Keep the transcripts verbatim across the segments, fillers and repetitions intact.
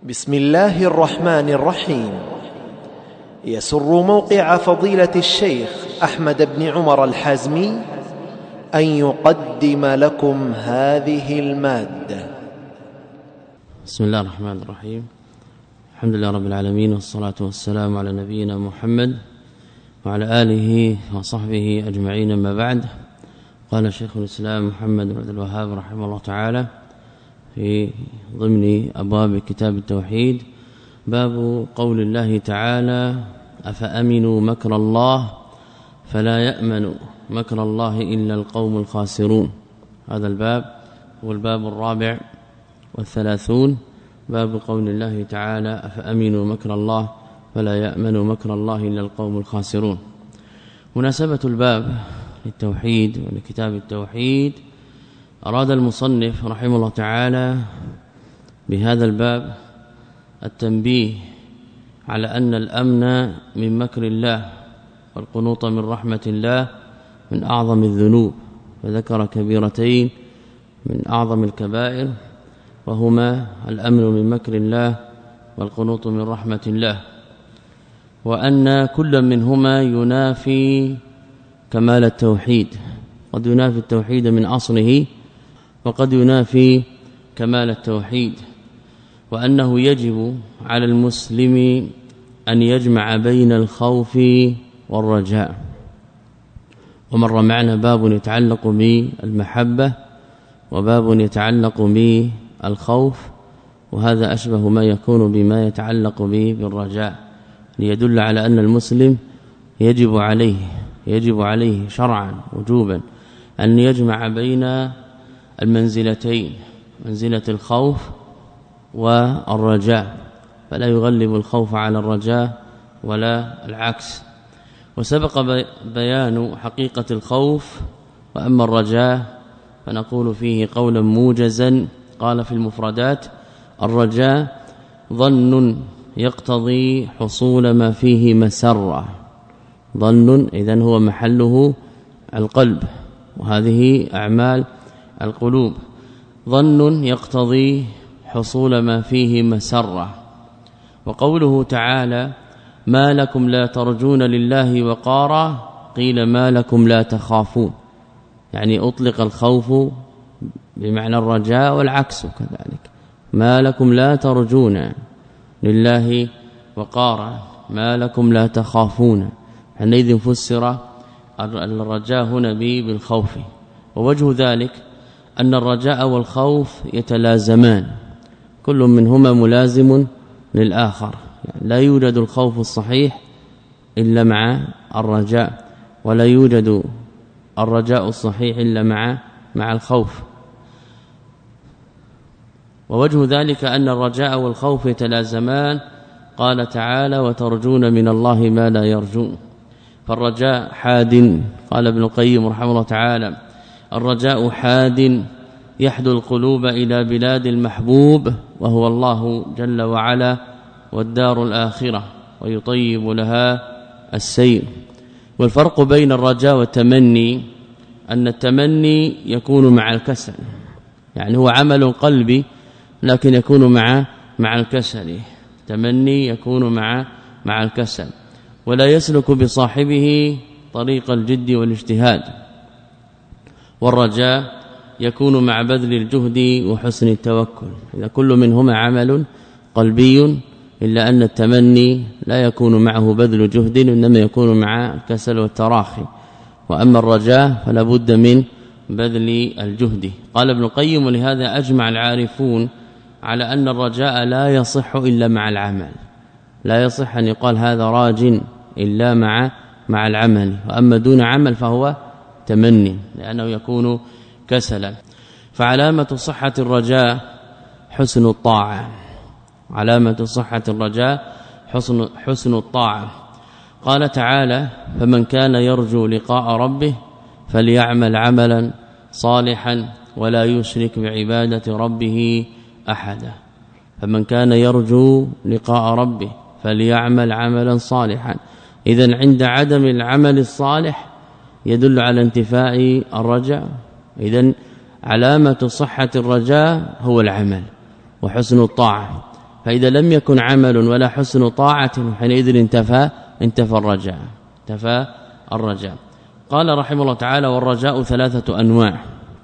بسم الله الرحمن الرحيم. يسر موقع فضيلة الشيخ أحمد بن عمر الحازمي أن يقدم لكم هذه المادة. بسم الله الرحمن الرحيم. الحمد لله رب العالمين، والصلاة والسلام على نبينا محمد وعلى آله وصحبه أجمعين. أما بعد، قال شيخ الإسلام محمد بن عبد الوهاب رحمه الله تعالى في ضمن أبواب كتاب التوحيد: باب قول الله تعالى: أفأمنوا مكر الله فلا يأمن مكر الله إلا القوم الخاسرون. هذا الباب هو الباب الرابع والثلاثون، باب قول الله تعالى: أفأمنوا مكر الله فلا يأمن مكر الله إلا القوم الخاسرون. مناسبة الباب للتوحيد ولكتاب التوحيد، أراد المصنف رحمه الله تعالى بهذا الباب التنبيه على أن الأمن من مكر الله والقنوط من رحمة الله من أعظم الذنوب، فذكر كبيرتين من أعظم الكبائر، وهما الأمن من مكر الله والقنوط من رحمة الله، وأن كل منهما ينافي كمال التوحيد، قد ينافي التوحيد من أصله وقد ينافي كمال التوحيد، وأنه يجب على المسلم أن يجمع بين الخوف والرجاء. ومر معنا باب يتعلق بالمحبة وباب يتعلق بالخوف، وهذا أشبه ما يكون بما يتعلق به بالرجاء، ليدل على أن المسلم يجب عليه يجب عليه شرعا وجوبا أن يجمع بين المنزلتين، منزلة الخوف والرجاء، فلا يغلب الخوف على الرجاء ولا العكس. وسبق بيان حقيقة الخوف، وأما الرجاء فنقول فيه قولا موجزا. قال في المفردات: الرجاء ظن يقتضي حصول ما فيه مسرة. ظن إذن هو محله القلب، وهذه أعمال القلوب. ظن يقتضي حصول ما فيه مسرة. وقوله تعالى: ما لكم لا ترجون لله وقارا، قيل ما لكم لا تخافون، يعني أطلق الخوف بمعنى الرجاء والعكس كذلك. ما لكم لا ترجون لله وقارا، ما لكم لا تخافون، حينئذ فسر الرجاء هنا بالخوف. ووجه ذلك أن الرجاء والخوف يتلازمان، كل منهما ملازم للآخر، يعني لا يوجد الخوف الصحيح إلا مع الرجاء، ولا يوجد الرجاء الصحيح إلا مع مع الخوف. ووجه ذلك أن الرجاء والخوف يتلازمان. قال تعالى: وترجون من الله ما لا يرجون. فالرجاء حاد، قال ابن القيم رحمه الله تعالى: الرجاء حاد يحدو القلوب إلى بلاد المحبوب، وهو الله جل وعلا والدار الآخرة، ويطيب لها السير. والفرق بين الرجاء والتمني أن التمني يكون مع الكسل، يعني هو عمل قلبي لكن يكون مع مع الكسل. التمني يكون مع مع الكسل، ولا يسلك بصاحبه طريق الجد والاجتهاد. والرجاء يكون مع بذل الجهد وحسن التوكل. إذا كل منهما عمل قلبي، إلا أن التمني لا يكون معه بذل جهد، إنما يكون مع الكسل والتراخي. وأما الرجاء فلا بد من بذل الجهد. قال ابن القيم: ولهذا أجمع العارفون على أن الرجاء لا يصح إلا مع العمل، لا يصح أن يقال هذا راج إلا مع مع العمل، وأما دون عمل فهو تمني، لأنه يكون كسلا. فعلامة صحة الرجاء حسن الطاعة، علامة صحة الرجاء حسن حسن الطاعة. قال تعالى: فمن كان يرجو لقاء ربه فليعمل عملا صالحا ولا يشرك بعبادة ربه أحدا. فمن كان يرجو لقاء ربه فليعمل عملا صالحا. إذن عند عدم العمل الصالح يدل على انتفاء الرجاء. إذن علامة صحة الرجاء هو العمل وحسن الطاعة. فإذا لم يكن عمل ولا حسن طاعة حينئذ انتفى انتفى الرجاء انتفى الرجاء. قال رحمه الله تعالى: والرجاء ثلاثة أنواع: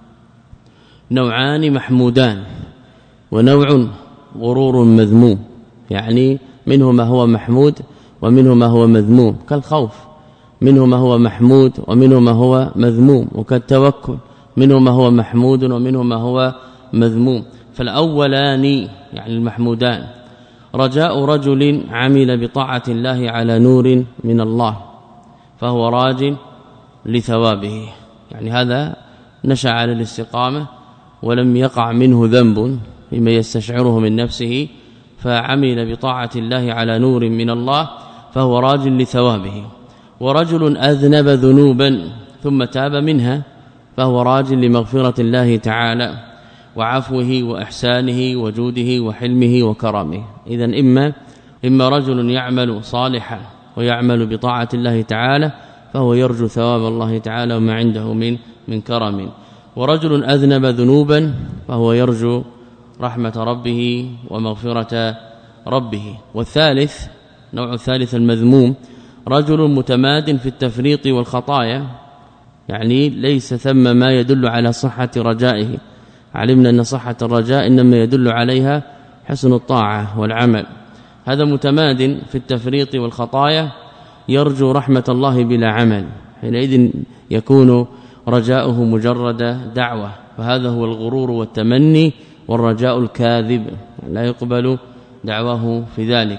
نوعان محمودان، ونوع غرور مذموم، يعني منه ما هو محمود ومنه ما هو مذموم، كالخوف منه ما هو محمود ومنه ما هو مذموم، وكالتوكل منه ما هو محمود ومنه ما هو مذموم. فالأولان يعني المحمودان: رجاء رجل عمل بطاعة الله على نور من الله فهو راج لثوابه، يعني هذا نشأ على الاستقامة ولم يقع منه ذنب فيما يستشعره من نفسه، فعمل بطاعة الله على نور من الله فهو راج لثوابه. ورجل أذنب ذنوبا ثم تاب منها فهو راج لمغفرة الله تعالى وعفوه وإحسانه وجوده وحلمه وكرمه. إذن إما إما رجل يعمل صالحا ويعمل بطاعة الله تعالى فهو يرجو ثواب الله تعالى وما عنده من من كرم، ورجل أذنب ذنوبا فهو يرجو رحمة ربه ومغفرة ربه. والثالث نوع الثالث المذموم: رجل متماد في التفريط والخطايا، يعني ليس ثم ما يدل على صحة رجائه. علمنا أن صحة الرجاء إنما يدل عليها حسن الطاعة والعمل. هذا متماد في التفريط والخطايا يرجو رحمة الله بلا عمل، حينئذ يكون رجاؤه مجرد دعوة، فهذا هو الغرور والتمني والرجاء الكاذب، لا يقبل دعواه في ذلك.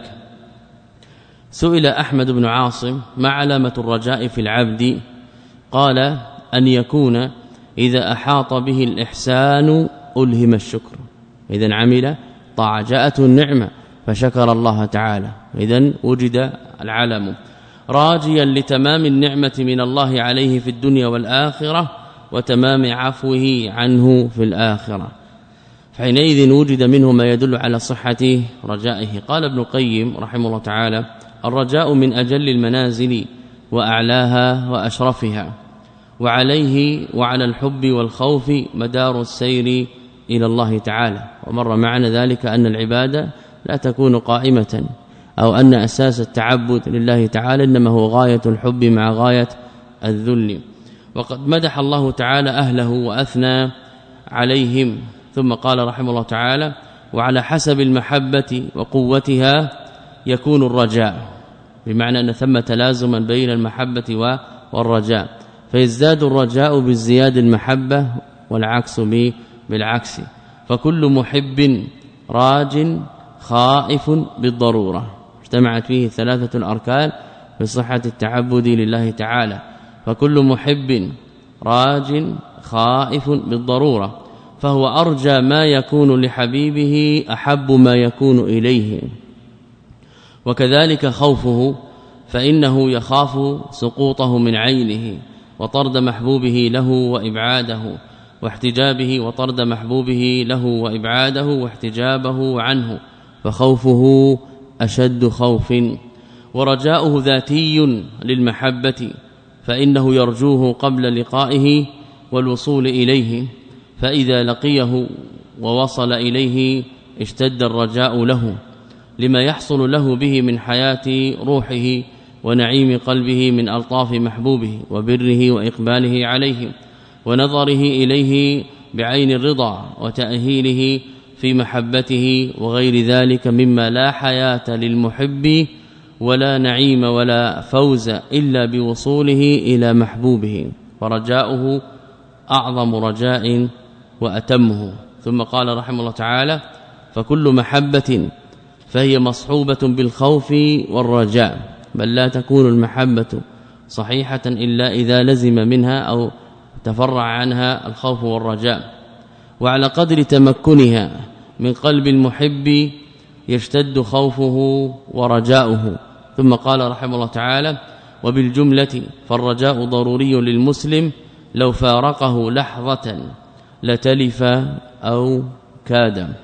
سئل أحمد بن عاصم: ما علامة الرجاء في العبد؟ قال: أن يكون إذا أحاط به الإحسان ألهم الشكر، إذن عمل طاعة جاءته النعمة فشكر الله تعالى، إذن وجد العلم. راجيا لتمام النعمة من الله عليه في الدنيا والآخرة وتمام عفوه عنه في الآخرة، فحينئذ وجد منه ما يدل على صحة رجائه. قال ابن القيم رحمه الله تعالى: الرجاء من أجل المنازل وأعلاها وأشرفها، وعليه وعلى الحب والخوف مدار السير إلى الله تعالى. ومر معنا ذلك أن العبادة لا تكون قائمة، أو أن أساس التعبد لله تعالى إنما هو غاية الحب مع غاية الذل. وقد مدح الله تعالى أهله وأثنى عليهم، ثم قال رحمه الله تعالى: وعلى حسب المحبة وقوتها يكون الرجاء، بمعنى أن ثم تلازما بين المحبة والرجاء، فيزداد الرجاء بازدياد المحبة والعكس بالعكس. فكل محب راج خائف بالضرورة، اجتمعت فيه ثلاثة الأركان في صحة التعبد لله تعالى. فكل محب راج خائف بالضرورة، فهو أرجى ما يكون لحبيبه أحب ما يكون إليه. وكذلك خوفه، فإنه يخاف سقوطه من عينه وطرد محبوبه له وإبعاده، واحتجابه وطرد محبوبه له وإبعاده واحتجابه عنه، فخوفه أشد خوف. ورجاؤه ذاتي للمحبة، فإنه يرجوه قبل لقائه والوصول إليه، فإذا لقيه ووصل إليه اشتد الرجاء له، لما يحصل له به من حياة روحه ونعيم قلبه من ألطاف محبوبه وبره وإقباله عليه ونظره إليه بعين الرضا وتأهيله في محبته وغير ذلك مما لا حياة للمحب ولا نعيم ولا فوز إلا بوصوله إلى محبوبه، فرجاؤه أعظم رجاء وأتمه. ثم قال رحمه الله تعالى: فكل محبة فهي مصحوبة بالخوف والرجاء، بل لا تكون المحبة صحيحة إلا إذا لزم منها أو تفرع عنها الخوف والرجاء. وعلى قدر تمكنها من قلب المحب يشتد خوفه ورجاؤه. ثم قال رحمه الله تعالى: وبالجملة فالرجاء ضروري للمسلم، لو فارقه لحظة لتلف أو كاد،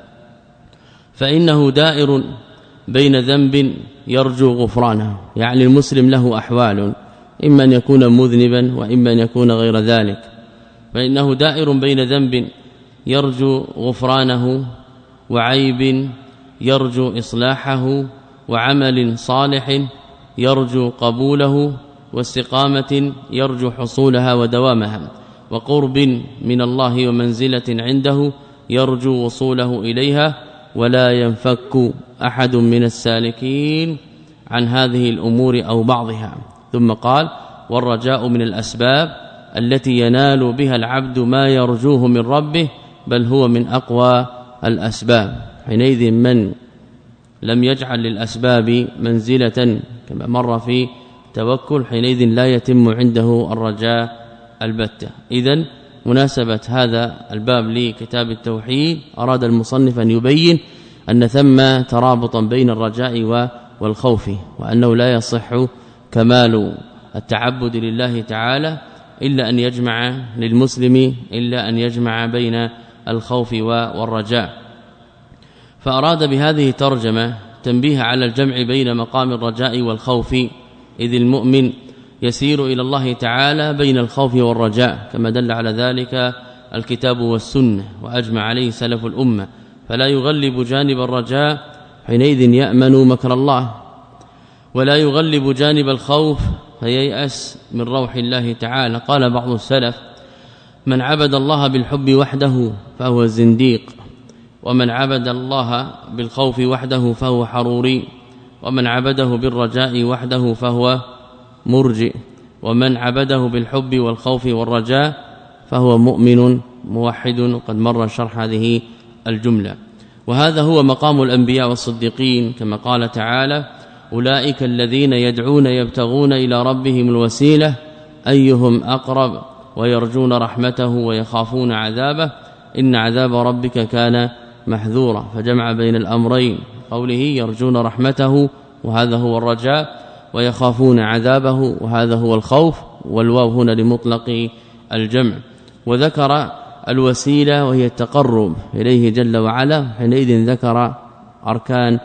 فإنه دائر بين ذنب يرجو غفرانه، يعني المسلم له أحوال، إما أن يكون مذنبا وإما أن يكون غير ذلك، فإنه دائر بين ذنب يرجو غفرانه وعيب يرجو إصلاحه، وعمل صالح يرجو قبوله، واستقامة يرجو حصولها ودوامها، وقرب من الله ومنزلة عنده يرجو وصوله إليها. ولا ينفك أحد من السالكين عن هذه الأمور أو بعضها. ثم قال: والرجاء من الأسباب التي ينال بها العبد ما يرجوه من ربه، بل هو من أقوى الأسباب. حينئذ من لم يجعل للأسباب منزلة كما مر في توكل، حينئذ لا يتم عنده الرجاء البتة. إذن مناسبة هذا الباب لكتاب التوحيد، أراد المصنف أن يبين أن ثم ترابطا بين الرجاء والخوف، وأنه لا يصح كمال التعبد لله تعالى إلا أن يجمع للمسلم إلا أن يجمع بين الخوف والرجاء. فأراد بهذه ترجمة تنبيه على الجمع بين مقام الرجاء والخوف، إذ المؤمن يسير إلى الله تعالى بين الخوف والرجاء، كما دل على ذلك الكتاب والسنة وأجمع عليه سلف الأمة، فلا يغلب جانب الرجاء، حينئذ يأمن مكر الله، ولا يغلب جانب الخوف فييأس من روح الله تعالى. قال بعض السلف: من عبد الله بالحب وحده فهو زنديق، ومن عبد الله بالخوف وحده فهو حروري، ومن عبده بالرجاء وحده فهو مرجئ، ومن عبده بالحب والخوف والرجاء فهو مؤمن موحد. قد مر شرح هذه الجملة. وهذا هو مقام الأنبياء والصديقين، كما قال تعالى: أولئك الذين يدعون يبتغون إلى ربهم الوسيلة أيهم أقرب ويرجون رحمته ويخافون عذابه إن عذاب ربك كان محذورا. فجمع بين الأمرين، قوله يرجون رحمته وهذا هو الرجاء، ويخافون عذابه وهذا هو الخوف، والواو هنا لمطلق الجمع. وذكر الوسيلة وهي التقرب إليه جل وعلا، حينئذ ذكر أركان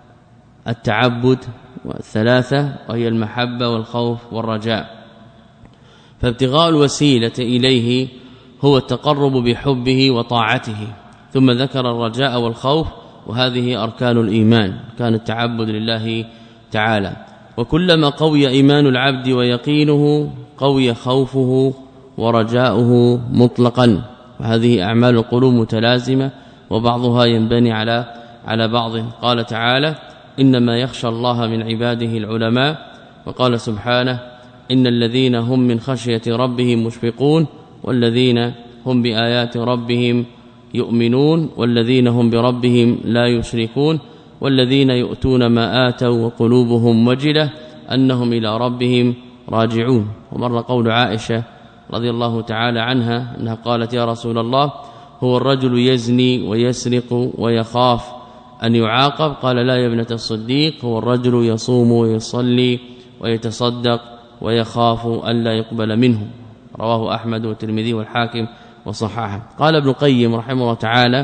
التعبد والثلاثة وهي المحبة والخوف والرجاء. فابتغاء الوسيلة إليه هو التقرب بحبه وطاعته، ثم ذكر الرجاء والخوف، وهذه أركان الإيمان، كان التعبد لله تعالى. وكلما قوي إيمان العبد ويقينه قوي خوفه ورجاؤه مطلقا، وهذه أعمال القلوب متلازمة وبعضها ينبني على على بعض. قال تعالى: إنما يخشى الله من عباده العلماء. وقال سبحانه: إن الذين هم من خشية ربهم مشفقون، والذين هم بآيات ربهم يؤمنون، والذين هم بربهم لا يشركون، والذين يؤتون ما آتوا وقلوبهم وجلة أنهم إلى ربهم راجعون. ومر قول عائشة رضي الله تعالى عنها أنها قالت: يا رسول الله، هو الرجل يزني ويسرق ويخاف أن يعاقب؟ قال: لا يا ابنة الصديق، هو الرجل يصوم ويصلي ويتصدق ويخاف ألا يقبل منه. رواه أحمد والترمذي والحاكم وصححه. قال ابن القيم رحمه الله تعالى: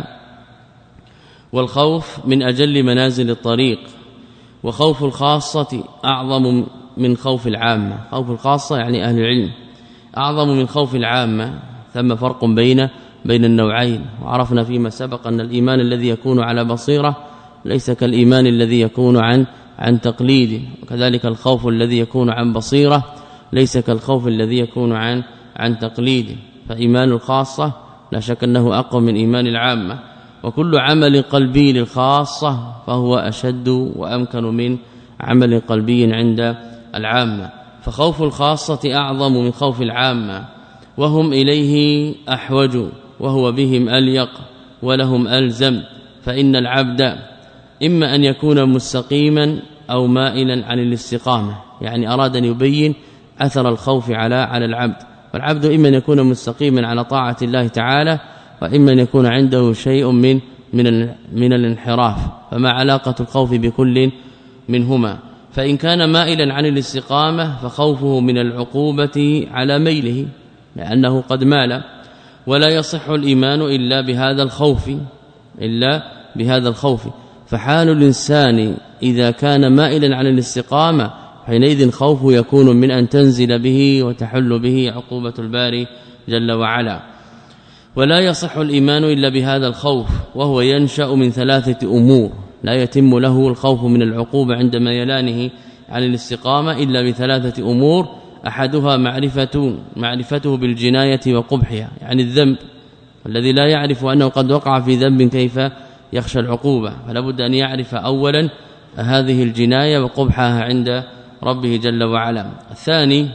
والخوف من أجل منازل الطريق، وخوف الخاصة أعظم من خوف العامة. خوف الخاصة يعني أهل العلم أعظم من خوف العامة. ثم فرق بين بين النوعين. وعرفنا فيما سبق أن الإيمان الذي يكون على بصيرة ليس كالإيمان الذي يكون عن عن تقليد، وكذلك الخوف الذي يكون عن بصيرة ليس كالخوف الذي يكون عن عن تقليد. فإيمان الخاصة لا شك أنه أقوى من إيمان العامة، وكل عمل قلبي للخاصة فهو أشد وأمكن من عمل قلبي عند العامة. فخوف الخاصة أعظم من خوف العامة، وهم إليه أحوج، وهو بهم أليق ولهم ألزم. فإن العبد إما أن يكون مستقيما أو مائلا عن الاستقامة، يعني أراد أن يبين أثر الخوف على على العبد. فالعبد إما أن يكون مستقيما على طاعة الله تعالى، وإما أن يكون عنده شيء من من من الانحراف. فما علاقة الخوف بكل منهما؟ فإن كان مائلا عن الاستقامة فخوفه من العقوبة على ميله، لأنه قد مال. ولا يصح الإيمان إلا بهذا الخوف إلا بهذا الخوف. فحال الإنسان إذا كان مائلا عن الاستقامة حينئذ خوفه يكون من أن تنزل به وتحل به عقوبة الباري جل وعلا. ولا يصح الإيمان إلا بهذا الخوف، وهو ينشأ من ثلاثة أمور، لا يتم له الخوف من العقوبة عند ميلانه عن الاستقامة إلا بثلاثة أمور، أحدها معرفة معرفته بالجناية وقبحها، يعني الذنب الذي لا يعرف أنه قد وقع في ذنب كيف يخشى العقوبة، فلا بد أن يعرف أولا هذه الجناية وقبحها عند ربه جل وعلا. الثاني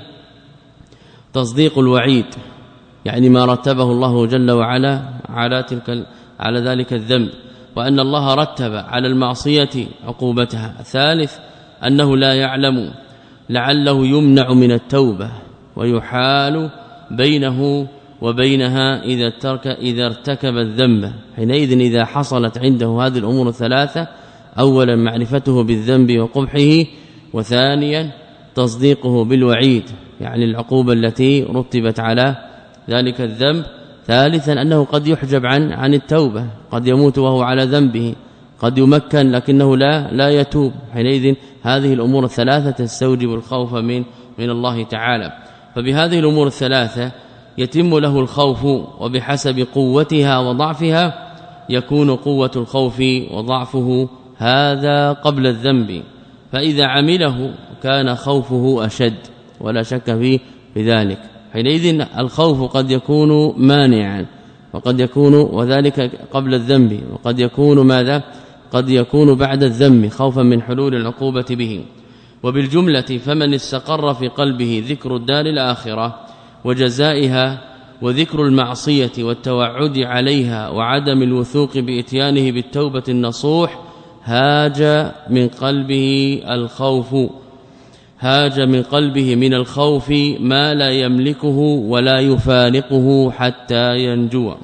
تصديق الوعيد، يعني ما رتبه الله جل وعلا على تلك على ذلك الذنب، وأن الله رتب على المعصية عقوبتها. الثالث أنه لا يعلم لعله يمنع من التوبة ويحال بينه وبينها إذا ترك إذا ارتكب الذنب. حينئذ إذا حصلت عنده هذه الأمور الثلاثة، أولا معرفته بالذنب وقبحه، وثانيا تصديقه بالوعيد يعني العقوبة التي رتبت على ذلك الذنب، ثالثا أنه قد يحجب عن عن التوبة، قد يموت وهو على ذنبه، قد يمكن لكنه لا لا يتوب. حينئذ هذه الأمور الثلاثة تستوجب الخوف من من الله تعالى. فبهذه الأمور الثلاثة يتم له الخوف، وبحسب قوتها وضعفها يكون قوة الخوف وضعفه هذا قبل الذنب، فإذا عمله كان خوفه أشد ولا شك فيه بذلك. حينئذ الخوف قد يكون مانعا، وقد يكون وذلك قبل الذنب، وقد يكون ماذا قد يكون بعد الذنب خوفا من حلول العقوبة به. وبالجملة فمن استقر في قلبه ذكر الدار الآخرة وجزائها، وذكر المعصية والتوعد عليها، وعدم الوثوق بإتيانه بالتوبة النصوح، هاج من قلبه الخوف هاج من قلبه من الخوف ما لا يملكه ولا يفارقه حتى ينجو.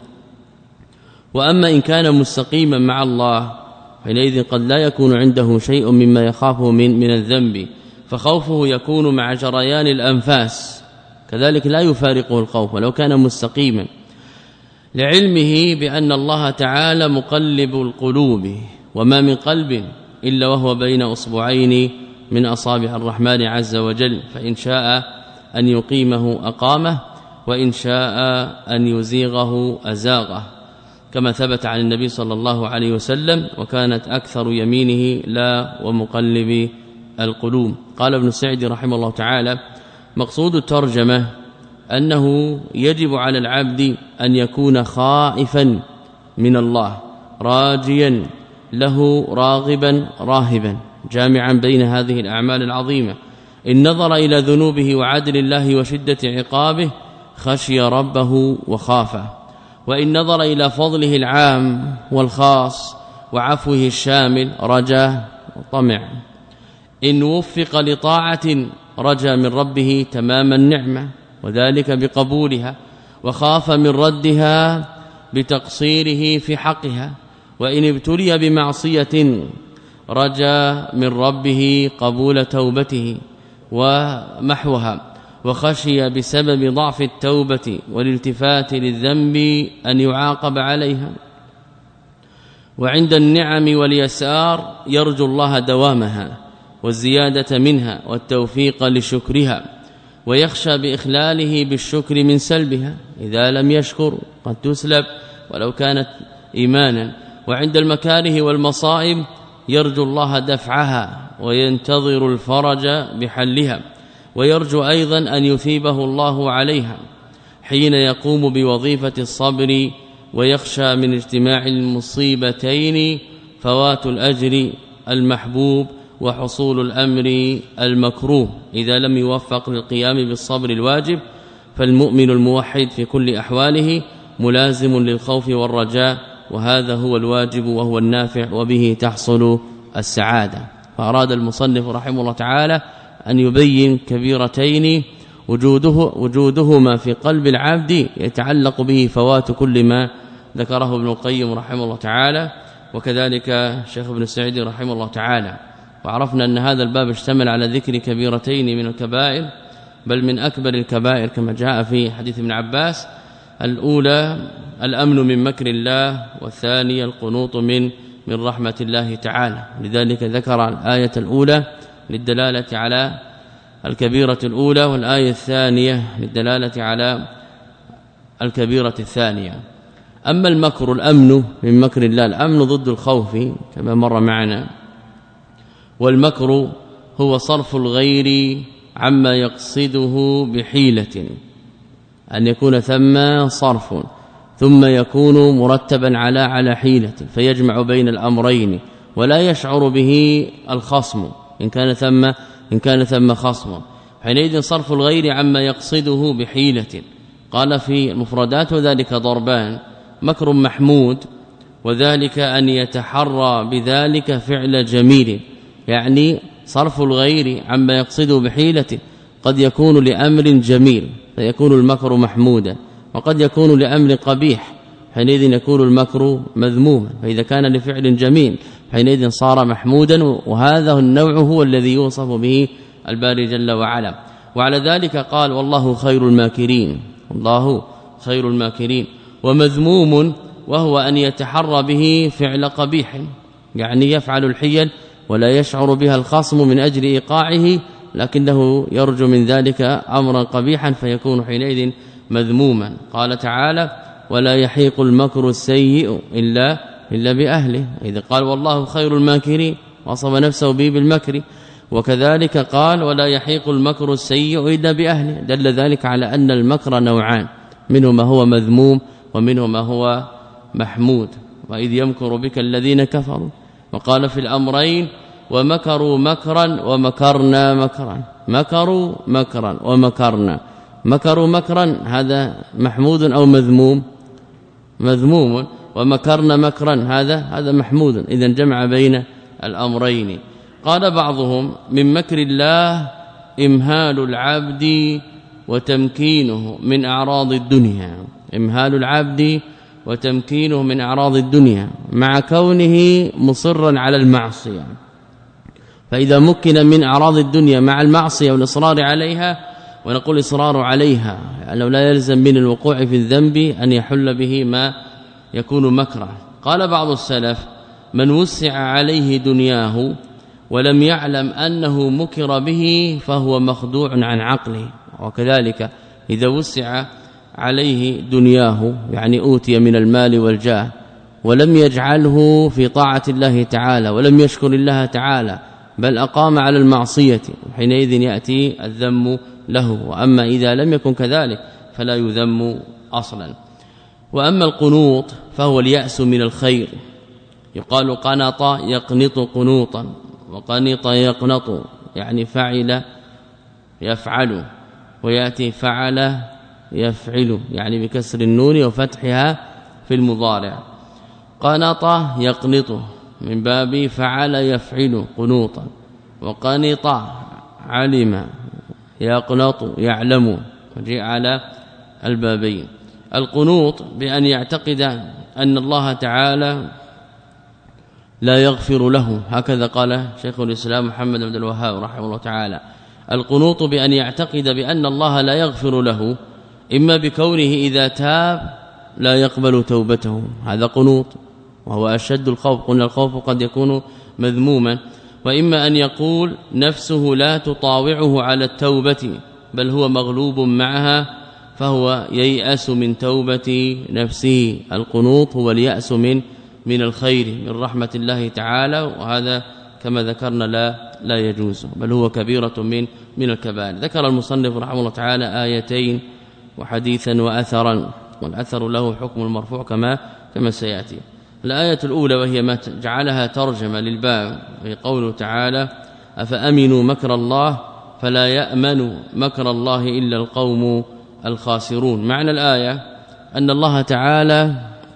وأما إن كان مستقيما مع الله حينئذ قد لا يكون عنده شيء مما يخافه من من الذنب، فخوفه يكون مع جريان الأنفاس، كذلك لا يفارقه الخوف ولو كان مستقيما، لعلمه بأن الله تعالى مقلب القلوب، وما من قلب إلا وهو بين أصبعين من أصابع الرحمن عز وجل، فإن شاء أن يقيمه أقامه، وإن شاء أن يزيغه أزاغه، كما ثبت عن النبي صلى الله عليه وسلم: وكانت أكثر يمينه لا ومقلب القلوب. قال ابن سعد رحمه الله تعالى: مقصود الترجمة أنه يجب على العبد أن يكون خائفا من الله، راجيا له، راغبا راهبا، جامعا بين هذه الأعمال العظيمة. إن نظر إلى ذنوبه وعدل الله وشدة عقابه خشي ربه وخافه، وإن نظر إلى فضله العام والخاص وعفوه الشامل رجا وطمع. إن وفق لطاعة رجا من ربه تمام النعمة وذلك بقبولها، وخاف من ردها بتقصيره في حقها. وإن ابتلي بمعصية رجا من ربه قبول توبته ومحوها، وخشي بسبب ضعف التوبة والالتفات للذنب أن يعاقب عليها. وعند النعم واليسار يرجو الله دوامها والزيادة منها والتوفيق لشكرها، ويخشى بإخلاله بالشكر من سلبها، إذا لم يشكر قد تسلب ولو كانت إيمانا. وعند المكاره والمصائب يرجو الله دفعها وينتظر الفرج بحلها، ويرجو أيضا أن يثيبه الله عليها حين يقوم بوظيفة الصبر، ويخشى من اجتماع المصيبتين فوات الأجر المحبوب وحصول الأمر المكروه إذا لم يوفق للقيام بالصبر الواجب. فالمؤمن الموحد في كل أحواله ملازم للخوف والرجاء، وهذا هو الواجب وهو النافع، وبه تحصل السعادة. فأراد المصنف رحمه الله تعالى أن يبين كبيرتين وجوده وجودهما في قلب العبد يتعلق به فوات كل ما ذكره ابن القيم رحمه الله تعالى، وكذلك شيخ ابن سعيد رحمه الله تعالى. وعرفنا أن هذا الباب اشتمل على ذكر كبيرتين من الكبائر، بل من أكبر الكبائر كما جاء في حديث ابن عباس: الأولى الأمن من مكر الله، والثانية القنوط من من رحمة الله تعالى. لذلك ذكر الآية الأولى للدلالة على الكبيرة الأولى، والآية الثانية للدلالة على الكبيرة الثانية. أما المكر الأمن من مكر الله، الأمن ضد الخوف كما مر معنا، والمكر هو صرف الغير عما يقصده بحيلة، أن يكون ثم صرف ثم يكون مرتبا على على حيلة فيجمع بين الأمرين ولا يشعر به الخصم إن كان ثم إن كان ثم خصم، حينئذ صرف الغير عما يقصده بحيلة. قال في المفردات وذلك ضربان: مكر محمود، وذلك أن يتحرى بذلك فعل جميل، يعني صرف الغير عما يقصده بحيلة قد يكون لأمر جميل فيكون المكر محمودا، وقد يكون لأمر قبيح حينئذ يكون المكر مذموما، فإذا كان لفعل جميل حينئذ صار محمودا، وهذا النوع هو الذي يوصف به الباري جل وعلا. وعلى ذلك قال: والله خير الماكرين، الله خير الماكرين. ومذموم وهو أن يتحرى به فعل قبيح، يعني يفعل الحيل ولا يشعر بها الخصم من أجل إيقاعه، لكنه يرجو من ذلك أمرا قبيحا فيكون حينئذ مذموما. قال تعالى: ولا يحيق المكر السيء إلا إلا بأهله، إذا قال والله خير الماكرين وصف نفسه به بالمكر، وكذلك قال: ولا يحيق المكر السيء إلا بأهله، دل ذلك على أن المكر نوعان، منه ما هو مذموم ومنه ما هو محمود. وإذ يمكر بك الذين كفروا، وقال في الأمرين: ومكروا مكرا ومكرنا مكرا، مكروا مكرا ومكرنا، مكروا مكرا هذا محمود أو مذموم؟ مذموم. ومكرنا مكرا هذا هذا محمود، إذا جمع بين الأمرين. قال بعضهم: من مكر الله إمهال العبد وتمكينه من أعراض الدنيا، إمهال العبد وتمكينه من أعراض الدنيا مع كونه مصرا على المعصية، فإذا مكن من أعراض الدنيا مع المعصية والإصرار عليها، ونقول إصرار عليها لأنه لا يلزم من الوقوع في الذنب أن يحل به ما يكون مكره. قال بعض السلف: من وسع عليه دنياه ولم يعلم أنه مكر به فهو مخدوع عن عقله. وكذلك إذا وسع عليه دنياه يعني أوتي من المال والجاه ولم يجعله في طاعة الله تعالى ولم يشكر الله تعالى بل أقام على المعصية، حينئذ يأتي الذم له. وأما إذا لم يكن كذلك فلا يذم أصلا. وأما القنوط فهو اليأس من الخير، يقال قنط يقنط قنوطا، وقنط يقنط يعني فعل يفعل، ويأتي فعل يفعل يعني بكسر النون وفتحها في المضارع. قنط يقنط من باب فعل يفعل قنوطا، وقنط علم يقنط يعلم، وجاء على البابين. القنوط بأن يعتقد أن الله تعالى لا يغفر له، هكذا قال شيخ الإسلام محمد بن الوهاب رحمه الله تعالى. القنوط بأن يعتقد بأن الله لا يغفر له، إما بكونه إذا تاب لا يقبل توبته، هذا قنوط وهو أشد الخوف، قلنا الخوف قد يكون مذموما، وإما أن يقول نفسه لا تطاوعه على التوبة بل هو مغلوب معها فهو ييأس من توبة نفسه. القنوط هو اليأس من من الخير من رحمة الله تعالى، وهذا كما ذكرنا لا لا يجوز بل هو كبيرة من من الكبائر. ذكر المصنف رحمه الله تعالى آيتين وحديثا وأثرا، والأثر له حكم المرفوع كما كما سيأتي. الآية الأولى وهي ما جعلها ترجمة للباب، وهي قوله تعالى: أفأمنوا مكر الله فلا يأمن مكر الله إلا القوم الخاسرون. معنى الآية أن الله تعالى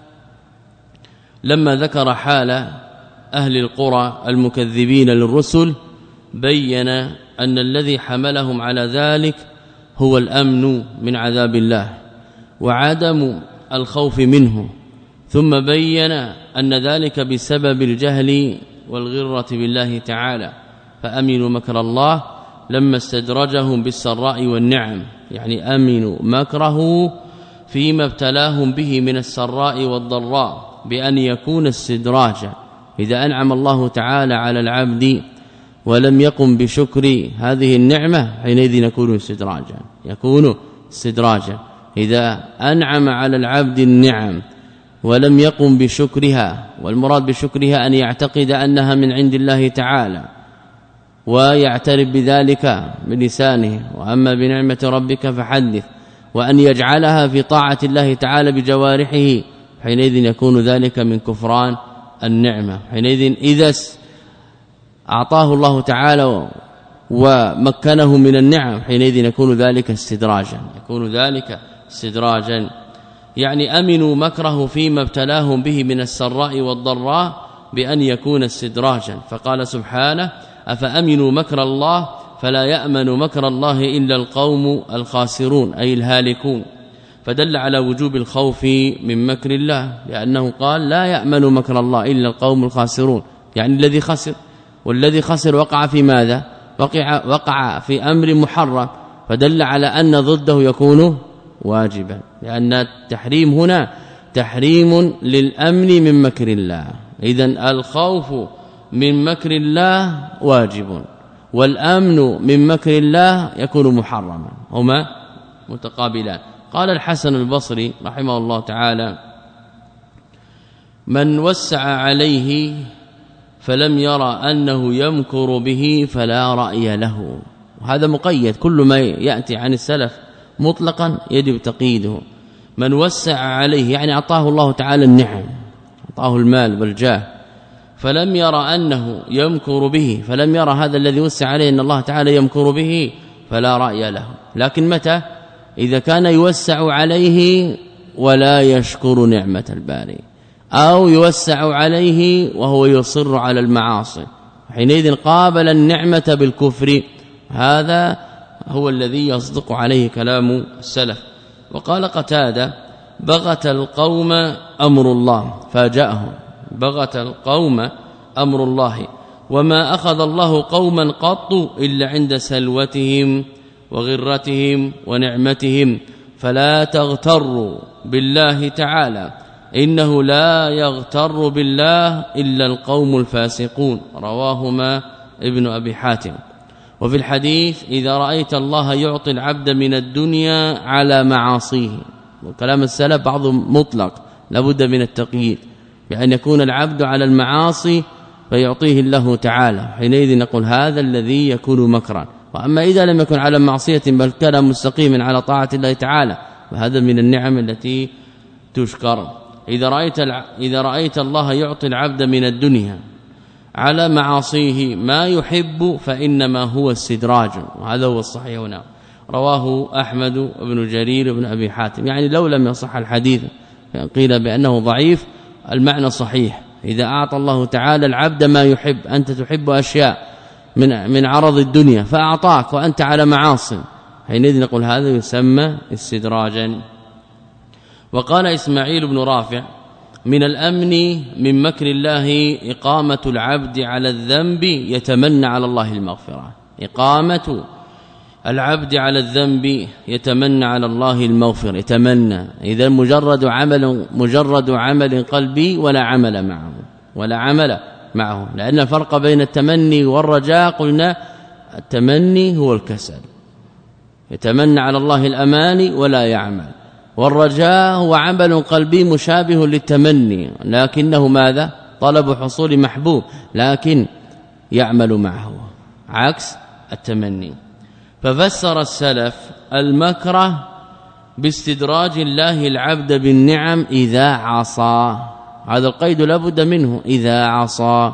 لما ذكر حال أهل القرى المكذبين للرسل بين أن الذي حملهم على ذلك هو الأمن من عذاب الله وعدم الخوف منه، ثم بين أن ذلك بسبب الجهل والغرة بالله تعالى. فأمنوا مكر الله لما استدرجهم بالسراء والنعم، يعني أمنوا مكره فيما ابتلاهم به من السراء والضراء، بأن يكون استدراجا إذا أنعم الله تعالى على العبد ولم يقم بشكر هذه النعمة حينئذ يكون استدراجا، يكون استدراجا إذا أنعم على العبد النعم ولم يقم بشكرها، والمراد بشكرها أن يعتقد أنها من عند الله تعالى ويعترف بذلك بلسانه، وأما بنعمة ربك فحدث، وأن يجعلها في طاعة الله تعالى بجوارحه، حينئذ يكون ذلك من كفران النعمة. حينئذ إذا أعطاه الله تعالى ومكنه من النعم حينئذ يكون ذلك استدراجا، يكون ذلك استدراجا يعني أمنوا مكره فيما ابتلاهم به من السراء والضراء بأن يكون استدراجا. فقال سبحانه أفأمنوا مكر الله فلا يأمن مكر الله إلا القوم الخاسرون أي الهالكون، فدل على وجوب الخوف من مكر الله، لأنه قال لا يأمن مكر الله إلا القوم الخاسرون، يعني الذي خسر، والذي خسر وقع في ماذا؟ وقع, وقع في أمر محرم، فدل على أن ضده يكون واجبا، لأن التحريم هنا تحريم للأمن من مكر الله. إذن الخوف من مكر الله واجب، والأمن من مكر الله يكون محرما، هما متقابلان. قال الحسن البصري رحمه الله تعالى من وسع عليه فلم يرى أنه يمكر به فلا رأي له، وهذا مقيد، كل ما يأتي عن السلف مطلقا يجب تقييده. من وسع عليه يعني أعطاه الله تعالى النعم، أعطاه المال والجاه، فلم يرى أنه يمكر به، فلم يرى هذا الذي وسع عليه أن الله تعالى يمكر به فلا رأي له. لكن متى؟ إذا كان يوسع عليه ولا يشكر نعمة الباري، أو يوسع عليه وهو يصر على المعاصي، حينئذ قابل النعمة بالكفر، هذا هو الذي يصدق عليه كلام السلف. وقال قتادة بغت القوم أمر الله فاجأهم، بغت القوم أمر الله وما أخذ الله قوما قط إلا عند سلوتهم وغرتهم ونعمتهم، فلا تغتروا بالله تعالى إنه لا يغتر بالله إلا القوم الفاسقون، رواهما ابن أبي حاتم. وفي الحديث إذا رأيت الله يعطي العبد من الدنيا على معاصيه، وكلام السلف بعض مطلق لابد من التقييد بأن يكون العبد على المعاصي فيعطيه الله تعالى، حينئذ نقول هذا الذي يكون مكرا. وأما إذا لم يكن على معصية بل كان مستقيما على طاعة الله تعالى فهذا من النعم التي تشكر. إذا رأيت إذا رأيت الله يعطي العبد من الدنيا على معاصيه ما يحب فإنما هو استدراج، وهذا هو الصحيح هنا. رواه أحمد بن جرير بن أبي حاتم، يعني لو لم يصح الحديث قيل بأنه ضعيف، المعنى صحيح. إذا أعطى الله تعالى العبد ما يحب، أنت تحب أشياء من من عرض الدنيا فأعطاك وأنت على معاصي، حينئذ نقول هذا يسمى استدراجا. وقال إسماعيل بن رافع من الأمن من مكر الله إقامة العبد على الذنب يتمنى على الله المغفرة، إقامة العبد على الذنب يتمنى على الله المغفرة، يتمنى، إذا مجرد عمل مجرد عمل قلبي ولا عمل معه ولا عمل معه، لأن الفرق بين التمني والرجاء قلنا التمني هو الكسل، يتمنى على الله الأمان ولا يعمل، والرجاء هو عمل قلبي مشابه للتمني لكنه ماذا؟ طلب حصول محبوب لكن يعمل معه، عكس التمني. ففسر السلف المكره باستدراج الله العبد بالنعم إذا عصى، هذا القيد لابد منه، إذا عصى.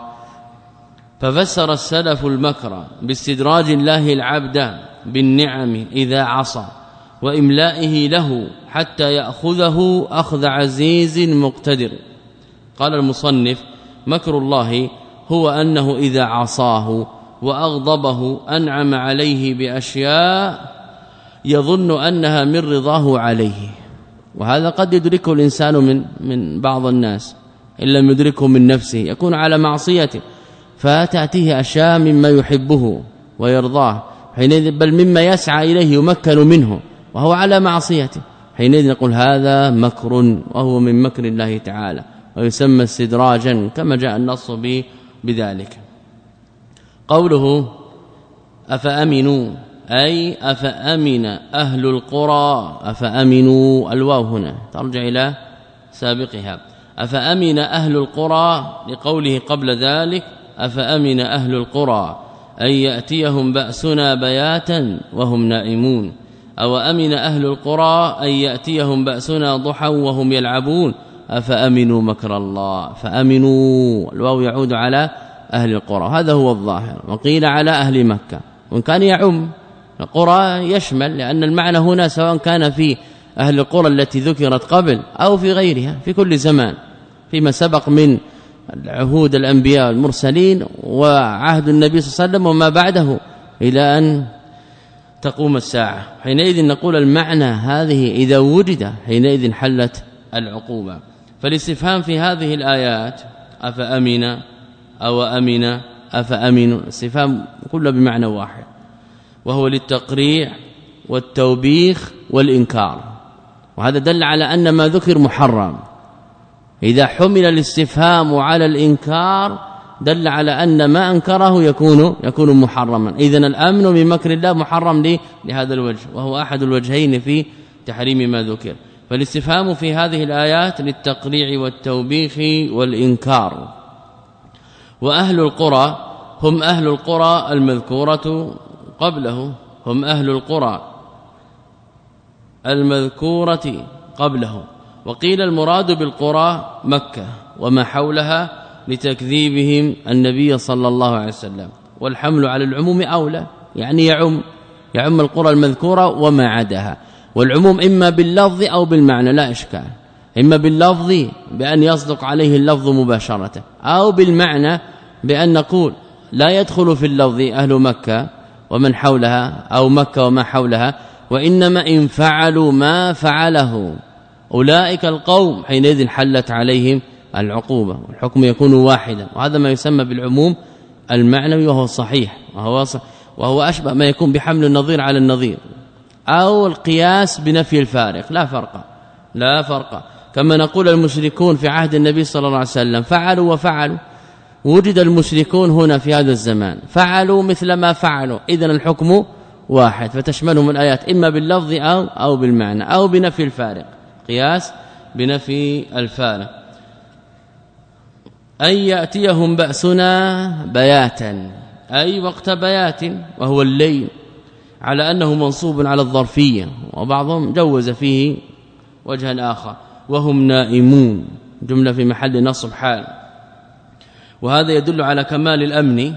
ففسر السلف المكره باستدراج الله العبد بالنعم إذا عصى وإملائه له حتى يأخذه أخذ عزيز مقتدر. قال المصنف مكر الله هو أنه إذا عصاه وأغضبه أنعم عليه بأشياء يظن أنها من رضاه عليه، وهذا قد يدركه الإنسان من من بعض الناس إن لم يدركه من نفسه، يكون على معصيته فتأتيه أشياء مما يحبه ويرضاه، حينئذ بل مما يسعى إليه يمكن منه وهو على معصيته، حينئذ نقول هذا مكر وهو من مكر الله تعالى ويسمى استدراجا كما جاء النص به بذلك. قوله أفأمنوا أي أفأمن أهل القرى، أفأمنوا الواو هنا ترجع إلى سابقها، أفأمن أهل القرى لقوله قبل ذلك أفأمن أهل القرى أن يأتيهم بأسنا بياتا وهم نائمون أو أمن أهل القرى أن يأتيهم بأسنا ضحى وهم يلعبون أفأمنوا مكر الله فأمنوا الواو يعود على أهل القرى هذا هو الظاهر وقيل على أهل مكة وإن كان يعم القرى يشمل لأن المعنى هنا سواء كان في أهل القرى التي ذكرت قبل أو في غيرها في كل زمان فيما سبق من عهود الأنبياء المرسلين وعهد النبي صلى الله عليه وسلم وما بعده إلى أن تقوم الساعة حينئذ نقول المعنى هذه إذا وجد حينئذ حلت العقوبة. فالاستفهام في هذه الآيات أفأمن أو أمن أفأمن استفهام كله بمعنى واحد وهو للتقريع والتوبيخ والإنكار وهذا دل على أن ما ذكر محرم إذا حمل الاستفهام على الإنكار دل على أن ما أنكره يكون يكون محرما إذن الأمن من مكر الله محرم لهذا الوجه وهو أحد الوجهين في تحريم ما ذكر. فالاستفهام في هذه الآيات للتقريع والتوبيخ والإنكار. وأهل القرى هم أهل القرى المذكورة قبله هم أهل القرى المذكورة قبله وقيل المراد بالقرى مكة وما حولها لتكذيبهم النبي صلى الله عليه وسلم والحمل على العموم أولى يعني يعم يعم القرى المذكورة وما عداها والعموم إما باللفظ أو بالمعنى لا إشكال إما باللفظ بأن يصدق عليه اللفظ مباشرة أو بالمعنى بأن نقول لا يدخل في اللفظ أهل مكة ومن حولها أو مكة وما حولها وإنما إن فعلوا ما فعله أولئك القوم حينئذ حلت عليهم العقوبة والحكم يكون واحدا وهذا ما يسمى بالعموم المعنوي وهو صحيح وهو صح وهو أشبه ما يكون بحمل النظير على النظير أو القياس بنفي الفارق لا فرق لا فرق كما نقول المشركون في عهد النبي صلى الله عليه وسلم فعلوا وفعلوا وجد المشركون هنا في هذا الزمان فعلوا مثل ما فعلوا إذن الحكم واحد فتشملهم الآيات إما باللفظ أو, أو بالمعنى أو بنفي الفارق قياس بنفي الفارق. أن يأتيهم بأسنا بياتا أي وقت بيات وهو الليل على أنه منصوب على الظرفية وبعضهم جوز فيه وجها آخر وهم نائمون جملة في محل نصب حال وهذا يدل على كمال الأمن.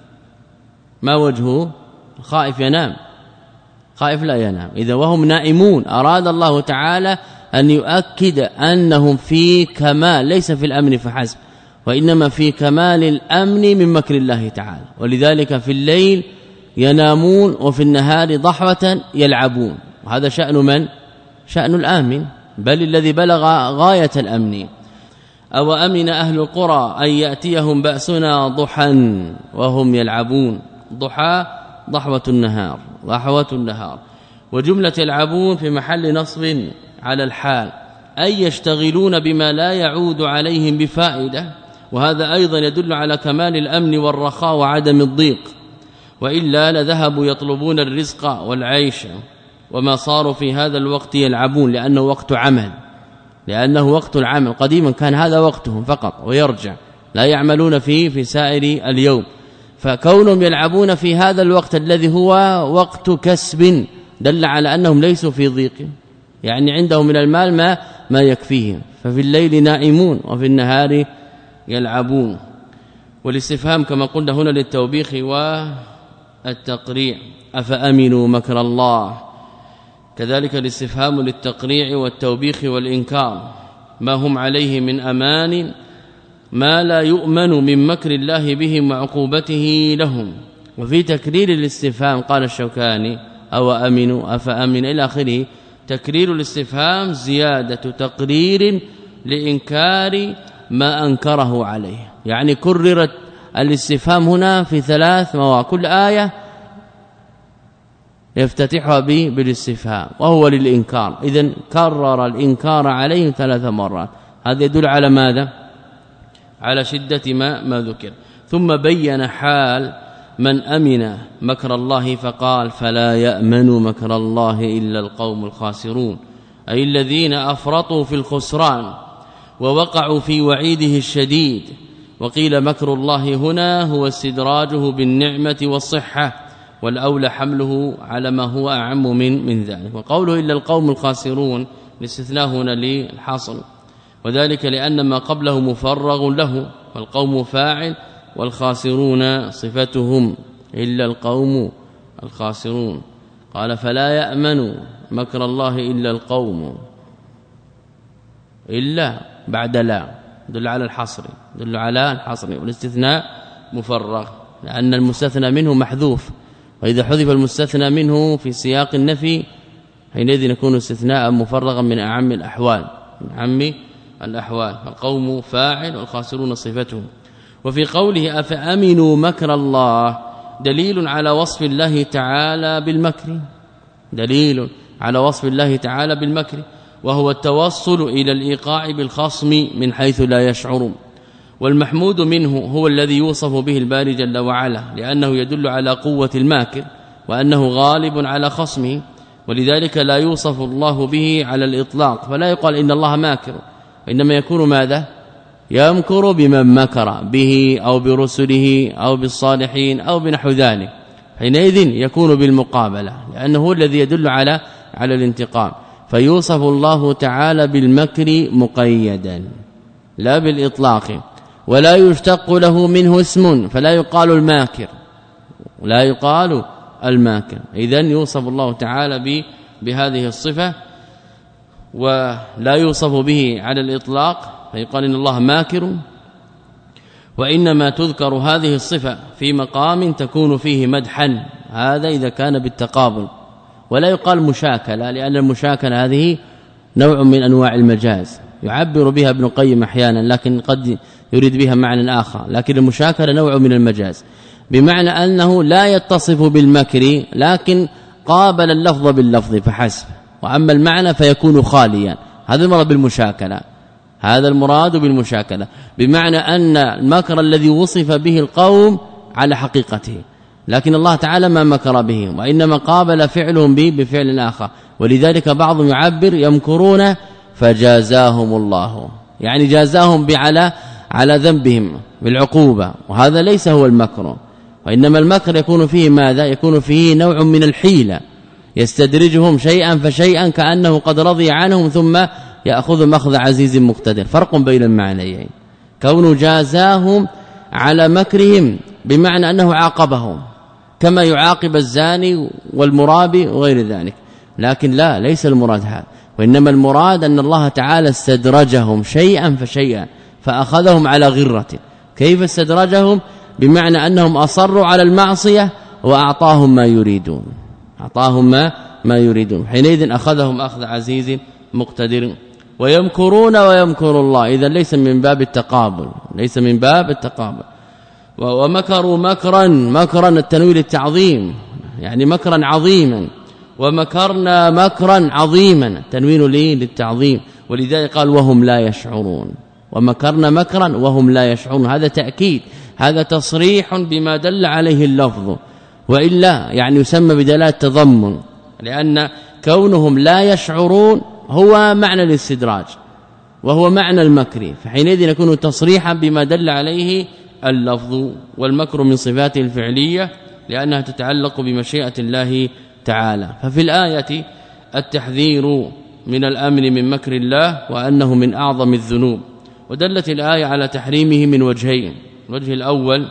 ما وجهه؟ خائف ينام خائف لا ينام إذا وهم نائمون أراد الله تعالى أن يؤكد أنهم في كمال ليس في الأمن فحسب وإنما في كمال الأمن من مكر الله تعالى ولذلك في الليل ينامون وفي النهار ضحوة يلعبون وهذا شأن من؟ شأن الآمن بل الذي بلغ غاية الأمن. أو أمن أهل القرى أن يأتيهم بأسنا ضحى وهم يلعبون ضحى ضحوة النهار ضحوة النهار وجملة يلعبون في محل نصب على الحال أي يشتغلون بما لا يعود عليهم بفائدة وهذا أيضا يدل على كمال الأمن والرخاء وعدم الضيق وإلا لذهبوا يطلبون الرزق والعيش وما صاروا في هذا الوقت يلعبون لأنه وقت عمل لأنه وقت العمل قديما كان هذا وقتهم فقط ويرجع لا يعملون فيه في سائر اليوم فكونهم يلعبون في هذا الوقت الذي هو وقت كسب دل على أنهم ليسوا في ضيق يعني عندهم من المال ما ما يكفيهم ففي الليل نائمون وفي النهار يلعبون. والاستفهام كما قلنا هنا للتوبيخ والتقريع أفأمنوا مكر الله كذلك الاستفهام للتقريع والتوبيخ والإنكار ما هم عليه من أمان ما لا يؤمن من مكر الله بهم وعقوبته لهم. وفي تكرير الاستفهام قال الشوكاني أو أمنوا أفأمن إلى آخره تكرير الاستفهام زيادة تقرير لإنكار ما أنكره عليه يعني كررت الاستفهام هنا في ثلاث مواضع كل آية يفتتحها به بالاستفهام وهو للإنكار إذن كرر الإنكار عليه ثلاث مرات هذا يدل على ماذا؟ على شدة ما, ما ذكر. ثم بين حال من أمن مكر الله فقال فلا يأمن مكر الله إلا القوم الخاسرون أي الذين أفرطوا في الخسران ووقعوا في وعيده الشديد. وقيل مكر الله هنا هو استدراجه بالنعمة والصحة، والأولى حمله على ما هو أعم من من ذلك. وقوله إلا القوم الخاسرون الاستثناء هنا للحصر، وذلك لأن ما قبله مفرغ له، والقوم فاعل والخاسرون صفتهم إلا القوم الخاسرون. قال فلا يأمن مكر الله إلا القوم، إلا بعد لا دل على الحصر، دل على الحصر، والاستثناء مفرغ لأن المستثنى منه محذوف، وإذا حذف المستثنى منه في سياق النفي حينئذ يكون استثناء مفرغا من أعم الأحوال، من أعم الأحوال. القوم فاعل والخاسرون صفتهم. وفي قوله أفأمنوا مكر الله دليل على وصف الله تعالى بالمكر، دليل على وصف الله تعالى بالمكر، وهو التوصل إلى الإيقاع بالخصم من حيث لا يشعر. والمحمود منه هو الذي يوصف به الباري جل وعلا، لأنه يدل على قوة الماكر وأنه غالب على خصمه، ولذلك لا يوصف الله به على الإطلاق، فلا يقال إن الله ماكر، وإنما يكون ماذا؟ يمكر بمن مكر به أو برسله أو بالصالحين أو بنحو ذلك، حينئذ يكون بالمقابلة، لأنه هو الذي يدل على على الانتقام. فيوصف الله تعالى بالمكر مقيدا لا بالإطلاق، ولا يشتق له منه اسم، فلا يقال الماكر، لا يقال الماكر. إذن يوصف الله تعالى بهذه الصفة، ولا يوصف به على الإطلاق فيقال إن الله ماكر، وإنما تذكر هذه الصفة في مقام تكون فيه مدحا، هذا إذا كان بالتقابل، ولا يقال مشاكلة، لأن المشاكلة هذه نوع من أنواع المجاز يعبر بها ابن القيم احيانا، لكن قد يريد بها معنى آخر، لكن المشاكلة نوع من المجاز، بمعنى أنه لا يتصف بالمكر لكن قابل اللفظ باللفظ فحسب، وأما المعنى فيكون خاليا. هذا المراد بالمشاكلة، هذا المراد بالمشاكلة، بمعنى أن المكر الذي وصف به القوم على حقيقته، لكن الله تعالى ما مكر بهم، وإنما قابل فعلهم به بفعل آخر. ولذلك بعضهم يعبر يمكرون فجازاهم الله، يعني جازاهم على على ذنبهم بالعقوبة، وهذا ليس هو المكر، وإنما المكر يكون فيه ماذا؟ يكون فيه نوع من الحيلة، يستدرجهم شيئا فشيئا كأنه قد رضي عنهم ثم يأخذ مأخذ عزيز مقتدر. فرق بين المعنيين، كون جازاهم على مكرهم بمعنى أنه عاقبهم كما يعاقب الزاني والمرابي وغير ذلك، لكن لا، ليس المراد هذا، وإنما المراد أن الله تعالى استدرجهم شيئا فشيئا فأخذهم على غرة. كيف استدرجهم؟ بمعنى أنهم أصروا على المعصية وأعطاهم ما يريدون، أعطاهم ما, ما يريدون، حينئذ أخذهم أخذ عزيز مقتدر. ويمكرون ويمكر الله، إذا ليس من باب التقابل، ليس من باب التقابل. ومكروا مكرا، مكرا التنوين التعظيم، يعني مكرا عظيما، ومكرنا مكرا عظيما التنوين لي للتعظيم، ولذلك قال وهم لا يشعرون، ومكرنا مكرا وهم لا يشعرون، هذا تأكيد، هذا تصريح بما دل عليه اللفظ، وإلا يعني يسمى بدلالة تضمن، لأن كونهم لا يشعرون هو معنى الاستدراج وهو معنى المكر، فحينئذ يكون تصريحا بما دل عليه اللفظ. والمكر من صفاته الفعلية لأنها تتعلق بمشيئة الله تعالى. ففي الآية التحذير من الأمن من مكر الله وأنه من أعظم الذنوب، ودلت الآية على تحريمه من وجهين. الوجه الأول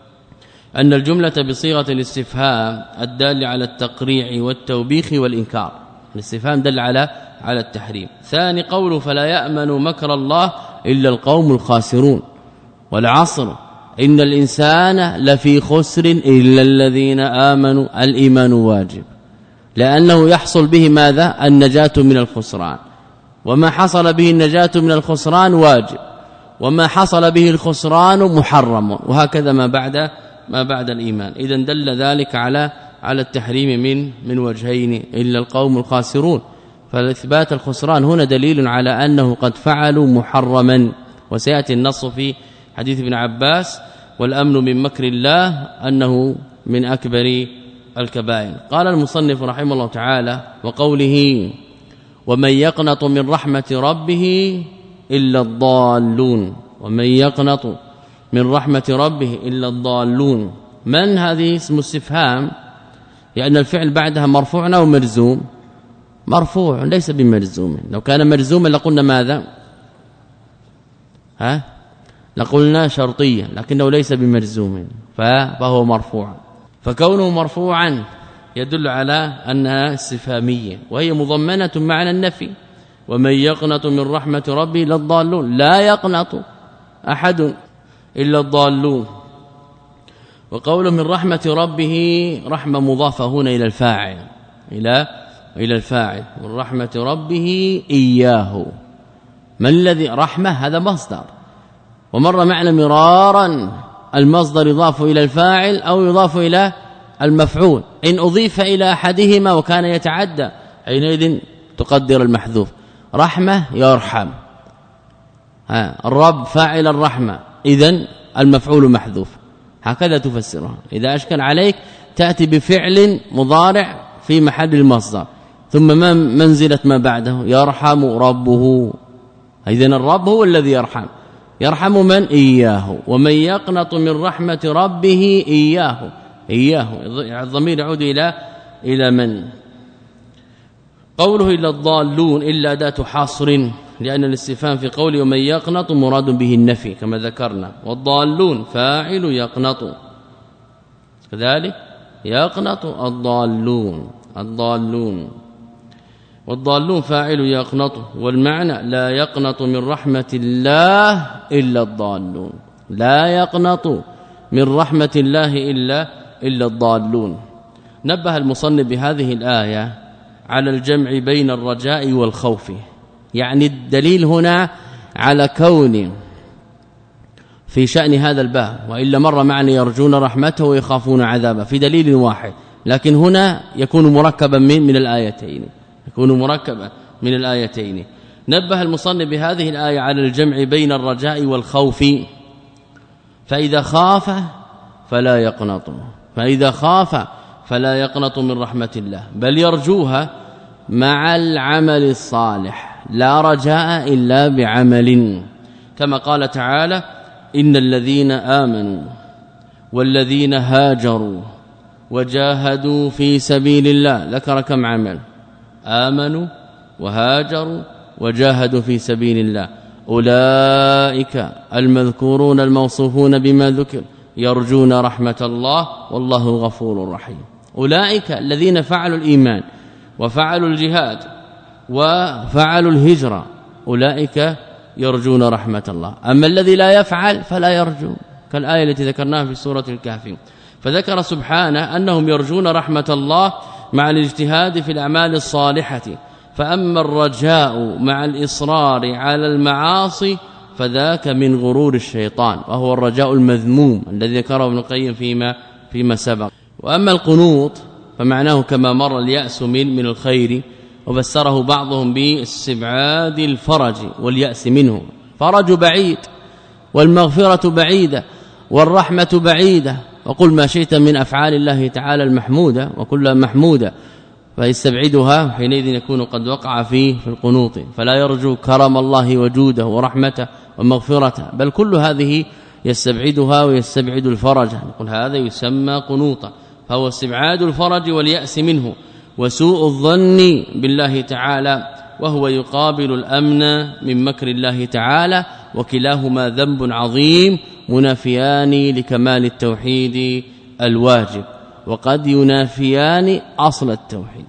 أن الجملة بصيغة الاستفهام الدال على التقريع والتوبيخ والإنكار، الاستفهام دل على على التحريم. ثاني قوله فلا يأمن مكر الله إلا القوم الخاسرون، والعصر إن الإنسان لفي خسر إلا الذين آمنوا، الإيمان واجب لأنه يحصل به ماذا؟ النجاة من الخسران، وما حصل به النجاة من الخسران واجب، وما حصل به الخسران محرم، وهكذا ما بعد ما بعد الإيمان. إذن دل ذلك على على التحريم من من وجهين إلا القوم الخاسرون، فالإثبات الخسران هنا دليل على أنه قد فعلوا محرما، وسيأتي النص في حديث ابن عباس والأمن من مكر الله أنه من أكبر الكبائر. قال المصنف رحمه الله تعالى وقوله ومن يقنط من رحمة ربه إلا الضالون ومن يقنط من رحمة ربه إلا الضالون. من هذه اسم استفهام لأن يعني الفعل بعدها مرفوع أو مرزوم؟ مرفوع ليس بمرزوم. لو كان مرزوما لقلنا ماذا؟ ها لقلنا شرطيا، لكنه ليس بمرزوم فهو مرفوع. فكونه مرفوعا يدل على أنها استفهامية وهي مضمنة معنى النفي. ومن يقنط من رحمة ربه إلا الضالون، لا يقنط أحد إلا الضالون. وقوله من رحمة ربه رحمة مضافة هنا إلى الفاعل إلى إلى الفاعل من رحمة ربه إياه. من الذي رحمة هذا مصدر، ومر معنا مرارا المصدر يضاف إلى الفاعل أو يضاف إلى المفعول. إن أضيف إلى أحدهما وكان يتعدى حينئذ تقدر المحذوف رحمة يرحم. ها الرب فاعل الرحمة إذن المفعول محذوف، هكذا تفسرها. إذا أشكل عليك تأتي بفعل مضارع في محل المصدر ثم ما منزلة ما بعده يرحم ربه. إذن الرب هو الذي يرحم، يرحم من؟ إياه. ومن يقنط من رحمة ربه إياه، إياه الضمير يعود إلى إلى من؟ قوله إلا الضالون إلا أداة حصر، لأن الاستفهام في قوله ومن يقنط مراد به النفي كما ذكرنا، والضالون فاعل يقنط كذلك يقنط الضالون الضالون والضالون فاعل يقنط. والمعنى لا يقنط من رحمة الله إلا الضالون، لا يقنط من رحمة الله إلا إلا الضالون. نبه المصنف بهذه الآية على الجمع بين الرجاء والخوف، يعني الدليل هنا على كون في شأن هذا الباب، وإلا مر معنا يرجون رحمته ويخافون عذابه في دليل واحد، لكن هنا يكون مركبا من من الآيتين يكون مركبا من الآيتين. نبه المصنف بهذه الآية على الجمع بين الرجاء والخوف، فإذا خاف فلا يقنط فإذا خاف فلا يقنط من رحمة الله، بل يرجوها مع العمل الصالح، لا رجاء إلا بعمل، كما قال تعالى إن الذين آمنوا والذين هاجروا وجاهدوا في سبيل الله. ذكر كم عمل؟ آمنوا وهاجروا وجاهدوا في سبيل الله، أولئك المذكورون الموصوفون بما ذكر يرجون رحمة الله والله غفور رحيم. أولئك الذين فعلوا الإيمان وفعلوا الجهاد وفعلوا الهجرة أولئك يرجون رحمة الله. أما الذي لا يفعل فلا يرجو، كالآية التي ذكرناها في سورة الكهف. فذكر سبحانه أنهم يرجون رحمة الله مع الاجتهاد في الأعمال الصالحة. فأما الرجاء مع الإصرار على المعاصي فذاك من غرور الشيطان، وهو الرجاء المذموم الذي ذكره ابن القيم فيما فيما سبق. وأما القنوط فمعناه كما مر اليأس من من الخير، وفسره بعضهم باستبعاد الفرج واليأس منه. فرج بعيد والمغفرة بعيدة والرحمة بعيدة، وقل ما شئت من أفعال الله تعالى المحمودة وكلها محمودة، فيستبعدها حينئذ يكون قد وقع فيه في القنوط، فلا يرجو كرم الله وجوده ورحمته ومغفرته، بل كل هذه يستبعدها ويستبعد الفرج، نقول هذا يسمى قنوطا، فهو استبعاد الفرج واليأس منه وسوء الظن بالله تعالى، وهو يقابل الأمن من مكر الله تعالى، وكلاهما ذنب عظيم منافيان لكمال التوحيد الواجب، وقد ينافيان أصل التوحيد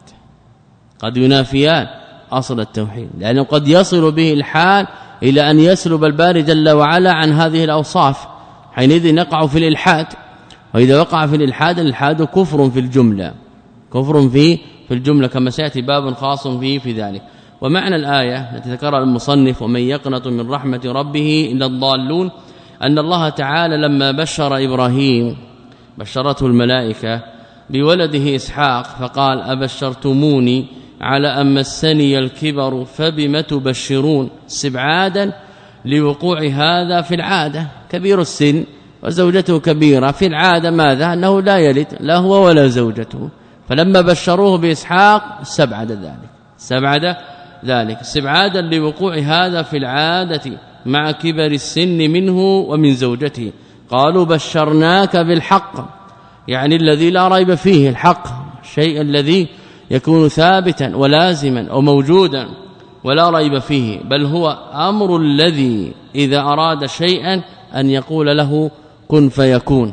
قد ينافيان أصل التوحيد لأنه قد يصل به الحال إلى أن يسلب الباري جل وعلا عن هذه الأوصاف، حينئذ نقع في الإلحاد. وإذا وقع في الإلحاد، الإلحاد كفر في الجملة كفر في في الجملة كما سيأتي باب خاص فيه في ذلك. ومعنى الآية التي ذكرها المصنف ومن يقنط من رحمة ربه إلا الضالون، أن الله تعالى لما بشر إبراهيم بشرته الملائكة بولده إسحاق فقال أبشرتموني على أن مسني الكبر فبم تبشرون، استبعادا لوقوع هذا في العادة، كبير السن وزوجته كبيرة، في العادة ماذا؟ أنه لا يلد لا هو ولا زوجته، فلما بشروه بإسحاق استبعد ذلك استبعد ذلك استبعادا لوقوع هذا في العادة مع كبر السن منه ومن زوجته. قالوا بشرناك بالحق، يعني الذي لا ريب فيه، الحق الشيء الذي يكون ثابتا ولازما وموجودا ولا ريب فيه، بل هو أمر الذي إذا أراد شيئا أن يقول له كن فيكون.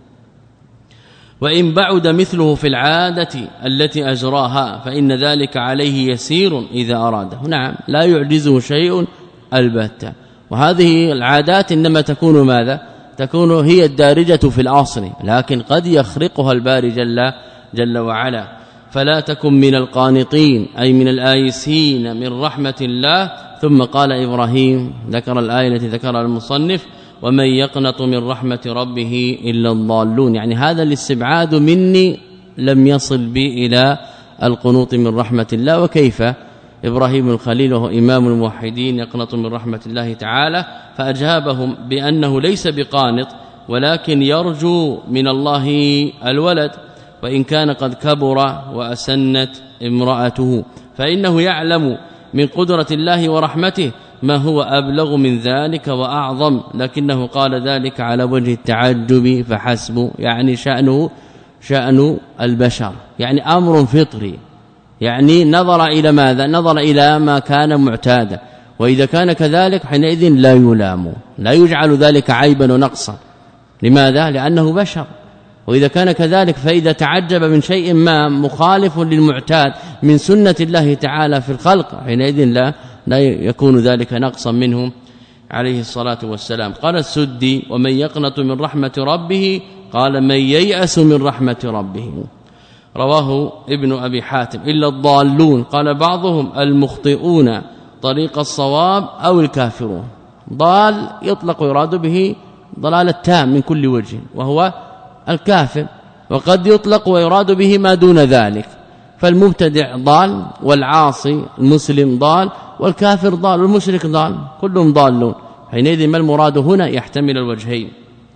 وإن بعد مثله في العادة التي أجراها فإن ذلك عليه يسير إذا أراده. نعم لا يعجزه شيء البتة. وهذه العادات إنما تكون ماذا؟ تكون هي الدارجة في الأصل، لكن قد يخرقها الباري جل, جل وعلا. فلا تكن من القانطين أي من الآيسين من رحمة الله. ثم قال إبراهيم ذكر الآية التي ذكرها المصنف ومن يقنط من رحمة ربه إلا الضالون، يعني هذا الاستبعاد مني لم يصل بي إلى القنوط من رحمة الله. وكيف إبراهيم الخليل وهو إمام الموحدين يقنط من رحمة الله تعالى؟ فأجابهم بأنه ليس بقانط ولكن يرجو من الله الولد، وإن كان قد كبر وأسنت امرأته، فإنه يعلم من قدرة الله ورحمته ما هو أبلغ من ذلك وأعظم، لكنه قال ذلك على وجه التعجب فحسب، يعني شأنه شأن البشر، يعني أمر فطري، يعني نظر إلى ماذا؟ نظر إلى ما كان معتادا، وإذا كان كذلك حينئذ لا يلام، لا يجعل ذلك عيبا ونقصا. لماذا؟ لأنه بشر. وإذا كان كذلك فإذا تعجب من شيء ما مخالف للمعتاد من سنة الله تعالى في الخلق حينئذ لا لا يكون ذلك نقصا منهم عليه الصلاة والسلام. قال السدي ومن يقنط من رحمة ربه قال من ييأس من رحمة ربه. رواه ابن أبي حاتم. إلا الضالون قال بعضهم المخطئون طريق الصواب أو الكافرون. ضال يطلق يراد به ضلال التام من كل وجه وهو الكافر، وقد يطلق ويراد به ما دون ذلك، فالمبتدع ضال والعاصي المسلم ضال والكافر ضال والمشرك ضال، كلهم ضالون. حينئذ ما المراد هنا؟ يحتمل الوجهين،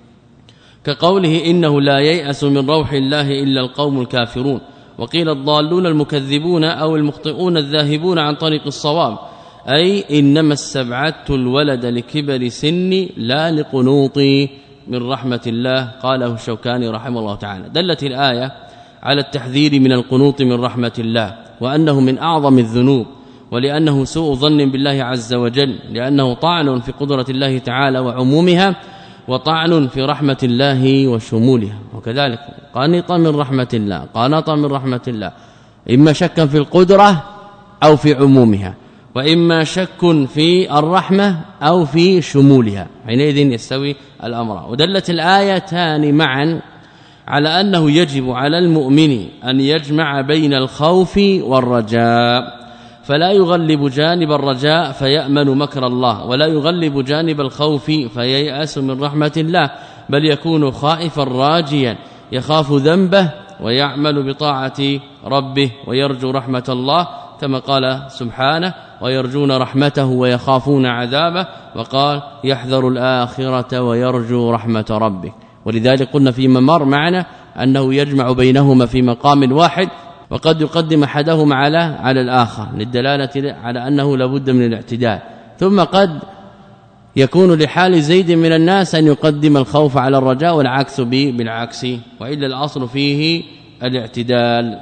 كقوله إنه لا ييأس من روح الله إلا القوم الكافرون. وقيل الضالون المكذبون أو المخطئون الذاهبون عن طريق الصواب، أي إنما استبعدت الولد لكبر سني لا لقنوطي من رحمة الله. قاله الشوكاني رحمه الله تعالى. دلت الآية على التحذير من القنوط من رحمة الله، وأنه من أعظم الذنوب، ولأنه سوء ظن بالله عز وجل، لأنه طعن في قدرة الله تعالى وعمومها، وطعن في رحمة الله وشمولها. وكذلك قانط من رحمة الله، قانط من رحمة الله، إما شكا في القدرة أو في عمومها، وإما شك في الرحمة أو في شمولها، حينئذ يستوي الأمر. ودلت الآيتان معا على أنه يجب على المؤمن أن يجمع بين الخوف والرجاء، فلا يغلب جانب الرجاء فيأمن مكر الله، ولا يغلب جانب الخوف فييأس من رحمة الله، بل يكون خائفا راجيا يخاف ذنبه ويعمل بطاعة ربه ويرجو رحمة الله، كما قال سبحانه ويرجون رحمته ويخافون عذابه، وقال يحذر الآخرة ويرجو رحمة ربه. ولذلك قلنا فيما مر معنا أنه يجمع بينهما في مقام واحد، وقد يقدم احدهما على على الآخر للدلالة على أنه لابد من الاعتدال، ثم قد يكون لحال زيد من الناس أن يقدم الخوف على الرجاء والعكس بالعكس، وإلا الأصل فيه الاعتدال.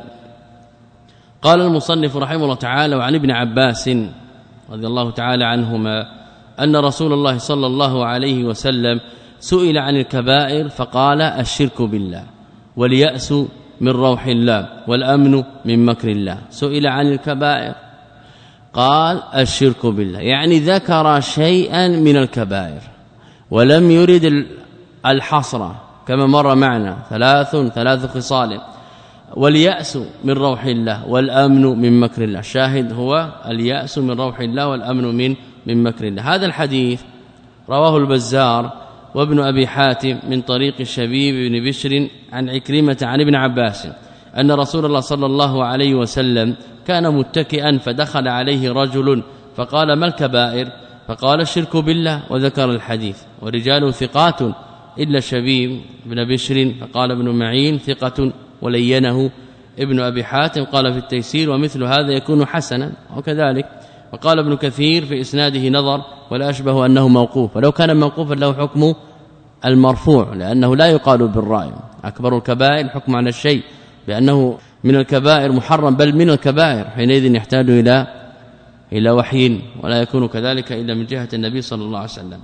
قال المصنف رحمه الله تعالى وعن ابن عباس رضي الله تعالى عنهما أن رسول الله صلى الله عليه وسلم سئل عن الكبائر فقال الشرك بالله واليأس من روح الله والأمن من مكر الله. سئل عن الكبائر قال الشرك بالله، يعني ذكر شيئا من الكبائر ولم يرد الحصر كما مر معنا، ثلاث ثلاث خصال، واليأس من روح الله والأمن من مكر الله. الشاهد هو اليأس من روح الله والأمن من من مكر الله. هذا الحديث رواه البزار وابن أبي حاتم من طريق الشبيب بن بشر عن عكرمة عن ابن عباس أن رسول الله صلى الله عليه وسلم كان متكئا فدخل عليه رجل فقال ما الكبائر؟ فقال الشرك بالله، وذكر الحديث. ورجال ثقات إلا الشبيب بن بشر، فقال ابن معين ثقة ولينه ابن أبي حاتم قال في التيسير ومثل هذا يكون حسنا. وكذلك وقال ابن كثير في إسناده نظر ولا أشبه أنه موقوف، ولو كان موقوفا له حكم المرفوع لأنه لا يقال بالرأي. أكبر الكبائر حكم على الشيء بأنه من الكبائر محرم بل من الكبائر، حينئذ يحتاج إلى إلى وحي، ولا يكون كذلك إلا من جهة النبي صلى الله عليه وسلم.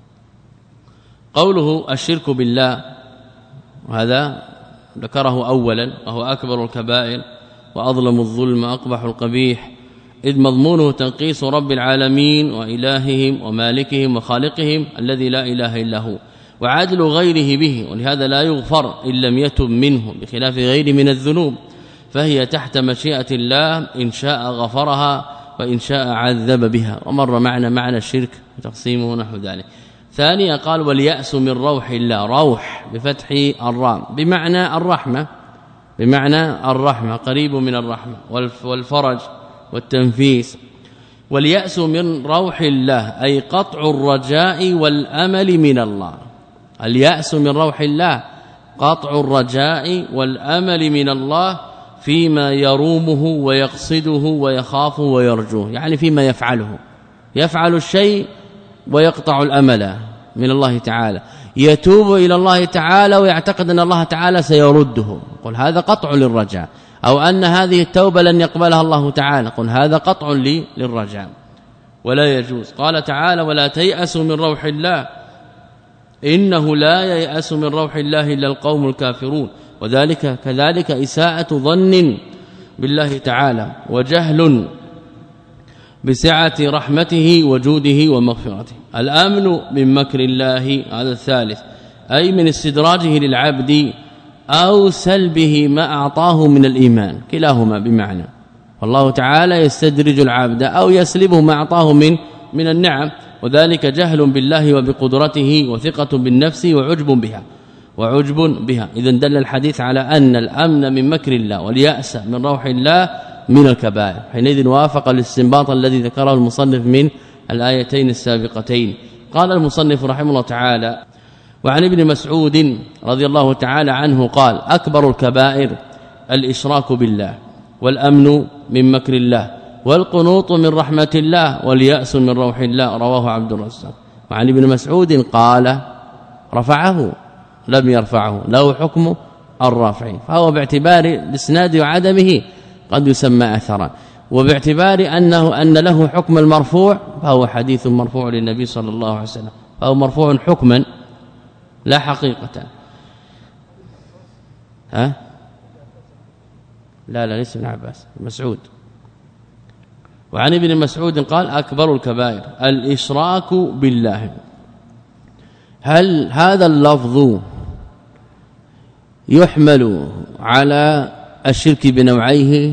قوله الشرك بالله هذا ذكره أولا وهو أكبر الكبائر وأظلم الظلم أقبح القبيح، إذ مضمونه تنقيص رب العالمين وإلههم ومالكهم وخالقهم الذي لا إله إلا هو، وعدل غيره به، ولهذا لا يغفر إن لم يتب منه بخلاف غيره من الذنوب، فهي تحت مشيئة الله إن شاء غفرها وإن شاء عذب بها، ومر معنا معنى الشرك وتقسيمه نحو ذلك. ثانيا قال واليأس من روح الله، روح بفتح الراء بمعنى الرحمة، بمعنى الرحمة قريب من الرحمة والفرج والتنفيس. واليأس من روح الله أي قطع الرجاء والأمل من الله، اليأس من روح الله قطع الرجاء والأمل من الله فيما يرومه ويقصده ويخافه ويرجوه، يعني فيما يفعله، يفعل الشيء ويقطع الأمل من الله تعالى، يتوب إلى الله تعالى ويعتقد أن الله تعالى سيرده، قل هذا قطع للرجاء، أو أن هذه التوبة لن يقبلها الله تعالى، قل هذا قطع لي للرجاء ولا يجوز. قال تعالى ولا تيأسوا من روح الله إنه لا ييأس من روح الله إلا القوم الكافرون، وذلك كذلك إساءة ظن بالله تعالى وجهل بسعة رحمته وجوده ومغفرته. الأمن من مكر الله هذا الثالث، أي من استدراجه للعبد أو سلبه ما أعطاه من الإيمان، كلاهما بمعنى، والله تعالى يستدرج العبد أو يسلبه ما أعطاه من من النعم، وذلك جهل بالله وبقدرته وثقة بالنفس وعجب بها وعجب بها. إذن دل الحديث على أن الأمن من مكر الله واليأس من روح الله من الكبائر، حينئذ وافق الاستنباط الذي ذكره المصنف من الآيتين السابقتين. قال المصنف رحمه الله تعالى وعن ابن مسعود رضي الله تعالى عنه قال أكبر الكبائر الإشراك بالله والأمن من مكر الله والقنوط من رحمة الله واليأس من روح الله، رواه عبد الرزاق. وعن ابن مسعود قال رفعه لم يرفعه، له حكم الرافع، فهو باعتبار الاسناد وعدمه قد يسمى اثرا، وباعتبار انه ان له حكم المرفوع فهو حديث مرفوع للنبي صلى الله عليه وسلم، فهو مرفوع حكما لا حقيقة. ها لا لا ليس ابن عباس، مسعود. وعن ابن مسعود قال أكبر الكبائر الإشراك بالله. هل هذا اللفظ يحمل على الشرك بنوعيه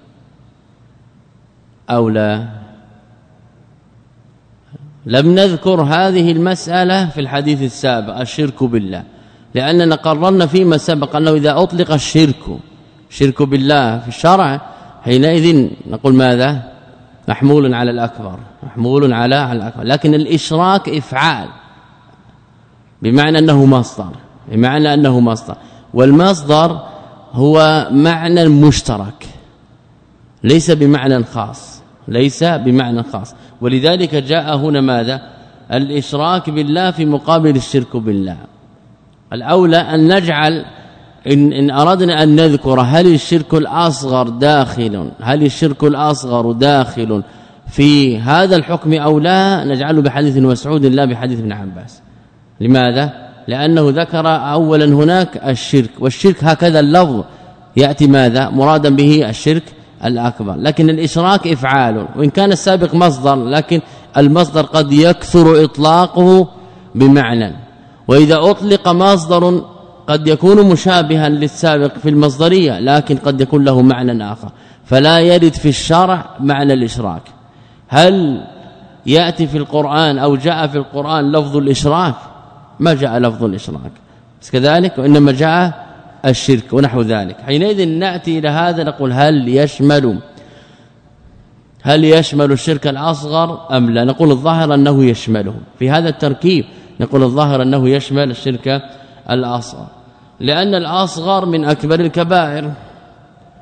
أو لا؟ لم نذكر هذه المسألة في الحديث السابق الشرك بالله، لأننا قررنا فيما سبق أنه إذا أطلق الشرك شرك بالله في الشرع حينئذ نقول ماذا؟ محمول على الأكبر، محمول على على الأكبر، لكن الإشراك إفعال بمعنى أنه مصدر، بمعنى أنه مصدر، والمصدر هو معنى مشترك ليس بمعنى خاص، ليس بمعنى خاص، ولذلك جاء هنا ماذا؟ الإشراك بالله في مقابل الشرك بالله. الأولى أن نجعل إن, إن أردنا أن نذكر هل الشرك الأصغر داخل هل الشرك الأصغر داخل في هذا الحكم أو لا، نجعله بحديث مسعود لا بحديث ابن عباس. لماذا؟ لأنه ذكر أولا هناك الشرك، والشرك هكذا اللفظ يأتي ماذا؟ مرادا به الشرك الأكبر، لكن الإشراك إفعال، وإن كان السابق مصدر لكن المصدر قد يكثر إطلاقه بمعنى، وإذا أطلق مصدر قد يكون مشابها للسابق في المصدرية لكن قد يكون له معنى آخر، فلا يرد في الشرع معنى الإشراك. هل يأتي في القرآن أو جاء في القرآن لفظ الإشراك؟ ما جاء لفظ الإشراك، بس كذلك وإنما جاء الشرك ونحو ذلك. حينئذ نأتي إلى هذا نقول هل يشمل هل يشمل الشرك الأصغر أم لا؟ نقول الظاهر أنه يشمله في هذا التركيب، نقول الظاهر أنه يشمل الشرك الأصغر، لأن الأصغر من أكبر الكبائر.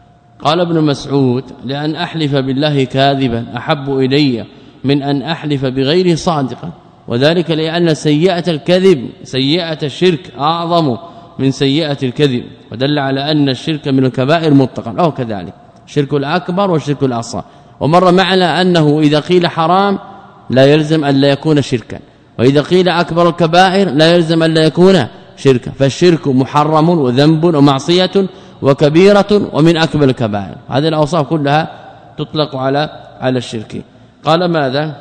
قال ابن مسعود لأن أحلف بالله كاذبا أحب إلي من أن أحلف بغيره صادقا، وذلك لأن سيئة الكذب سيئة الشرك أعظم من سيئة الكذب، ودل على أن الشرك من الكبائر مطلقا أو كذلك الشرك الأكبر والشرك الأصغر. ومر معنا أنه إذا قيل حرام لا يلزم أن لا يكون شركا، وإذا قيل أكبر الكبائر لا يلزم أن لا يكون شركا، فالشرك محرم وذنب ومعصية وكبيرة ومن أكبر الكبائر. هذه الأوصاف كلها تطلق على على الشرك. قال ماذا؟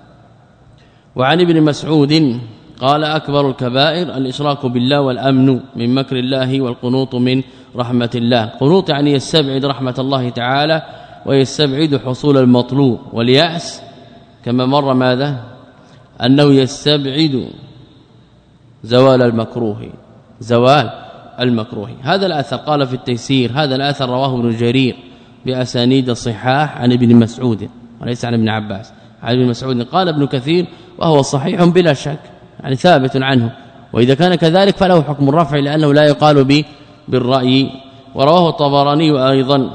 وعن ابن مسعود قال أكبر الكبائر الإشراك بالله والأمن من مكر الله والقنوط من رحمة الله. قنوط يعني يستبعد رحمة الله تعالى ويستبعد حصول المطلوب، واليأس كما مر ماذا أنه يستبعد زوال المكروه زوال المكروه. هذا الأثر قال في التيسير، هذا الأثر رواه ابن جرير بأسانيد الصحاح عن ابن مسعود وليس عن ابن عباس. عن ابن مسعود قال ابن كثير وهو صحيح بلا شك، يعني ثابت عنه، وإذا كان كذلك فله حكم الرفع لأنه لا يقال به بالرأي. ورواه الطبراني أيضا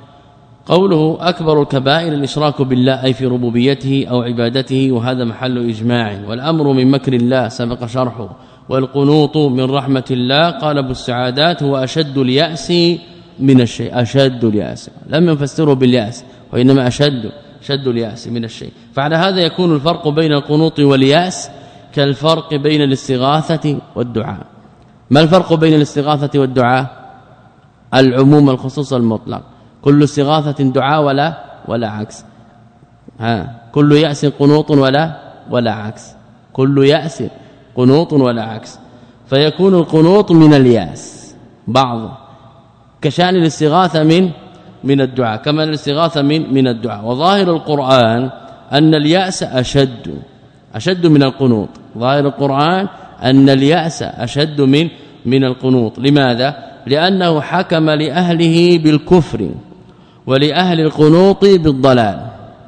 قوله أكبر الكبائر الإشراك بالله أي في ربوبيته أو عبادته، وهذا محل إجماع. والأمر من مكر الله سبق شرحه. والقنوط من رحمة الله قال ابو السعادات هو أشد اليأس من الشيء، أشد اليأس لم يفسره باليأس وإنما أشد شد اليأس من الشيء. فعلى هذا يكون الفرق بين القنوط واليأس كالفرق بين الاستغاثة والدعاء. ما الفرق بين الاستغاثة والدعاء؟ العموم الخصوص المطلق، كل استغاثة دعاء ولا ولا عكس. ها كل يأس قنوط ولا ولا عكس، كل يأس قنوط ولا عكس. فيكون القنوط من اليأس بعض كشان الاستغاثة من من الدعاء، كما الاستغاثة من من الدعاء. وظاهر القرآن أن اليأس أشد أشد من القنوط. ظاهر القرآن أن اليأس أشد من من القنوط. لماذا؟ لأنه حكم لأهله بالكفر ولأهل القنوط بالضلال،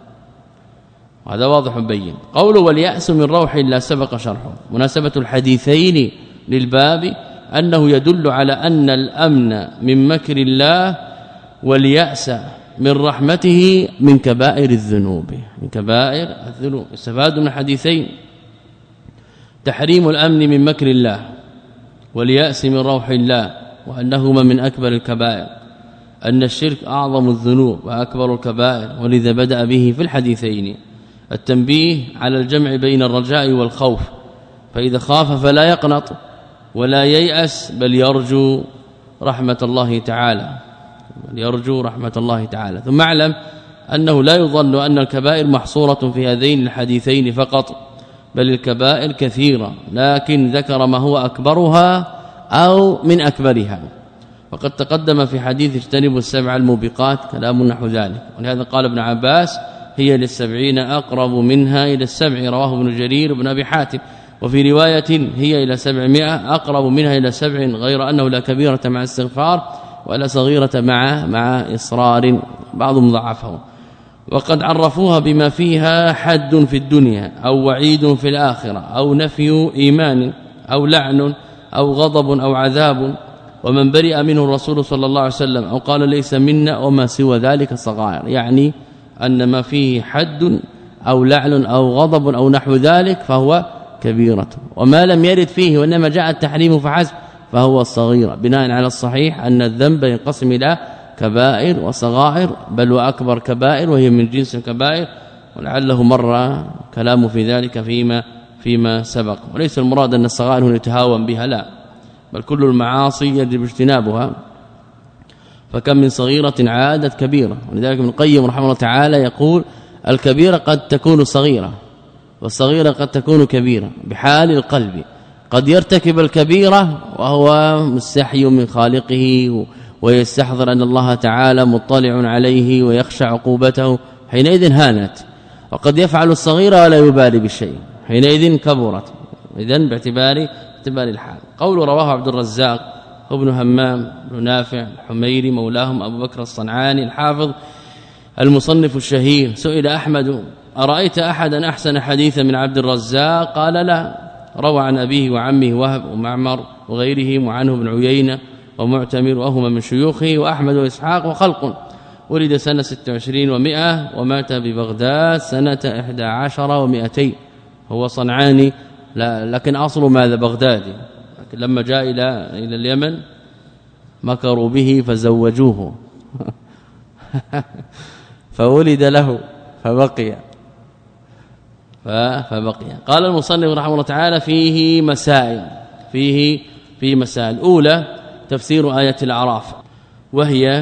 هذا واضح بين. قوله واليأس من روح الله سبق شرحه. مناسبة الحديثين للباب أنه يدل على أن الأمن من مكر الله واليأس من رحمته من كبائر الذنوب، من كبائر الذنوب. استفاد من الحديثين تحريم الأمن من مكر الله واليأس من روح الله، وأنهما من أكبر الكبائر، أن الشرك أعظم الذنوب وأكبر الكبائر، ولذا بدأ به في الحديثين. التنبيه على الجمع بين الرجاء والخوف، فإذا خاف فلا يقنط ولا ييأس بل يرجو رحمة الله تعالى، بل يرجو رحمة الله تعالى. ثم اعلم أنه لا يظن أن الكبائر محصورة في هذين الحديثين فقط، بل الكبائر كثيرة، لكن ذكر ما هو أكبرها أو من أكبرها. وقد تقدم في حديث اجتنبوا السبع الموبقات كلام نحو ذلك، ولهذا قال ابن عباس هي للسبعين أقرب منها إلى السبع، رواه ابن جرير بن أبي حاتم. وفي رواية هي إلى سبعمائة أقرب منها إلى سبع، غير أنه لا كبيرة مع استغفار ولا صغيرة مع مع إصرار، بعضهم ضعفه. وقد عرفوها بما فيها حد في الدنيا أو وعيد في الآخرة أو نفي إيمان أو لعن أو غضب أو عذاب، ومن برئ منه الرسول صلى الله عليه وسلم أو قال ليس منا وما سوى ذلك صغائر، يعني أن ما فيه حد أو لعن أو غضب أو نحو ذلك فهو كبيرة، وما لم يرد فيه وإنما جاء التحريم فحسب فهو الصغيرة، بناء على الصحيح أن الذنب ينقسم إلى كبائر وصغائر، بل وأكبر كبائر وهي من جنس الكبائر، ولعله مر كلام في ذلك فيما فيما سبق. وليس المراد أن الصغائر هنا يتهاون بها، لا، بل كل المعاصي يجب اجتنابها، فكم من صغيرة عادت كبيرة. ولذلك ابن القيم رحمه الله تعالى يقول الكبيرة قد تكون صغيرة والصغيرة قد تكون كبيرة بحال القلب، قد يرتكب الكبيرة وهو مستحي من خالقه ويستحضر أن الله تعالى مطلع عليه ويخشى عقوبته، حينئذ هانت، وقد يفعل الصغيرة ولا يبالي بالشيء، حينئذ كبرت. إذن باعتبار باعتبار الحال. قول رواه عبد الرزاق ابن همام بن نافع الحميري مولاهم أبو بكر الصنعاني الحافظ المصنف الشهير، سئل أحمد أرأيت أحدا أحسن حديثا من عبد الرزاق؟ قال لا، روى عن أبيه وعمه وهب ومعمر وغيرهم، وعنه ابن عيينة ومعتمر وهما من شيوخه، وأحمد وإسحاق وخلق. ولد سنة ستة وعشرين ومئة ومات ببغداد سنة إحدى عشر ومئتين. هو صنعاني لكن أصله ماذا؟ بغدادي، لكن لما جاء إلى إلى اليمن مكروا به فزوجوه فولد له فبقي فبقي. قال المصنف رحمه الله تعالى فيه مسائل فيه في مسائل. أولى تفسير آية الأعراف، وهي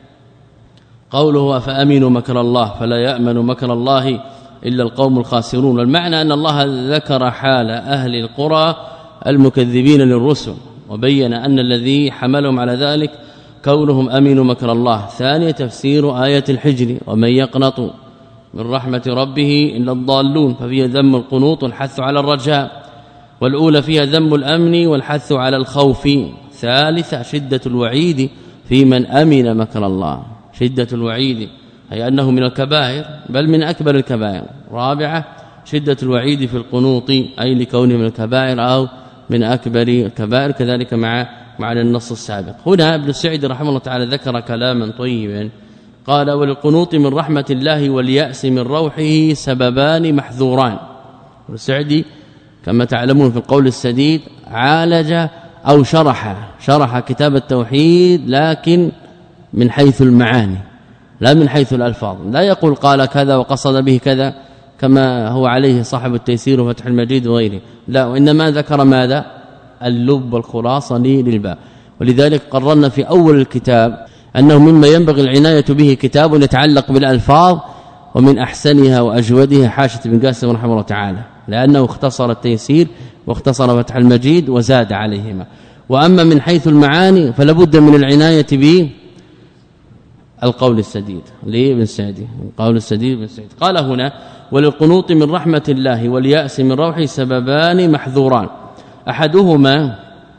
قوله فأمنوا مكر الله فلا يأمن مكر الله إلا القوم الخاسرون. والمعنى أن الله ذكر حال أهل القرى المكذبين للرسل وبين أن الذي حملهم على ذلك كونهم أمنوا مكر الله. ثانيا تفسير آية الحجر ومن يقنط من رحمة ربه إلا الضالون، ففيها ذم القنوط والحث على الرجاء، والأولى فيها ذم الأمن والحث على الخوف. ثالثا شدة الوعيد في من أمن مكر الله، شدة الوعيد أي أنه من الكبائر بل من أكبر الكبائر. رابعة شدة الوعيد في القنوط أي لكونه من الكبائر أو من أكبر الكبائر، كذلك مع مع النص السابق. هنا ابن السعدي رحمه الله تعالى ذكر كلاما طيبا، قال والقنوط من رحمة الله واليأس من روحه سببان محذوران. ابن السعدي كما تعلمون في القول السديد عالج أو شرح شرح كتاب التوحيد لكن من حيث المعاني لا من حيث الألفاظ، لا يقول قال كذا وقصد به كذا كما هو عليه صاحب التيسير وفتح المجيد وغيره، لا، وإنما ذكر ماذا؟ اللب والخلاصة للباب. ولذلك قررنا في أول الكتاب أنه مما ينبغي العناية به كتاب يتعلق بالألفاظ، ومن أحسنها وأجودها حاشة بن قاسم رحمه الله تعالى، لأنه اختصر التيسير واختصر فتح المجيد وزاد عليهما. وأما من حيث المعاني فلابد من العناية به القول السديد لابن سعدي، القول السديد بن سعيد. قال هنا وللقنوط من رحمة الله واليأس من روحه سببان محذوران، أحدهما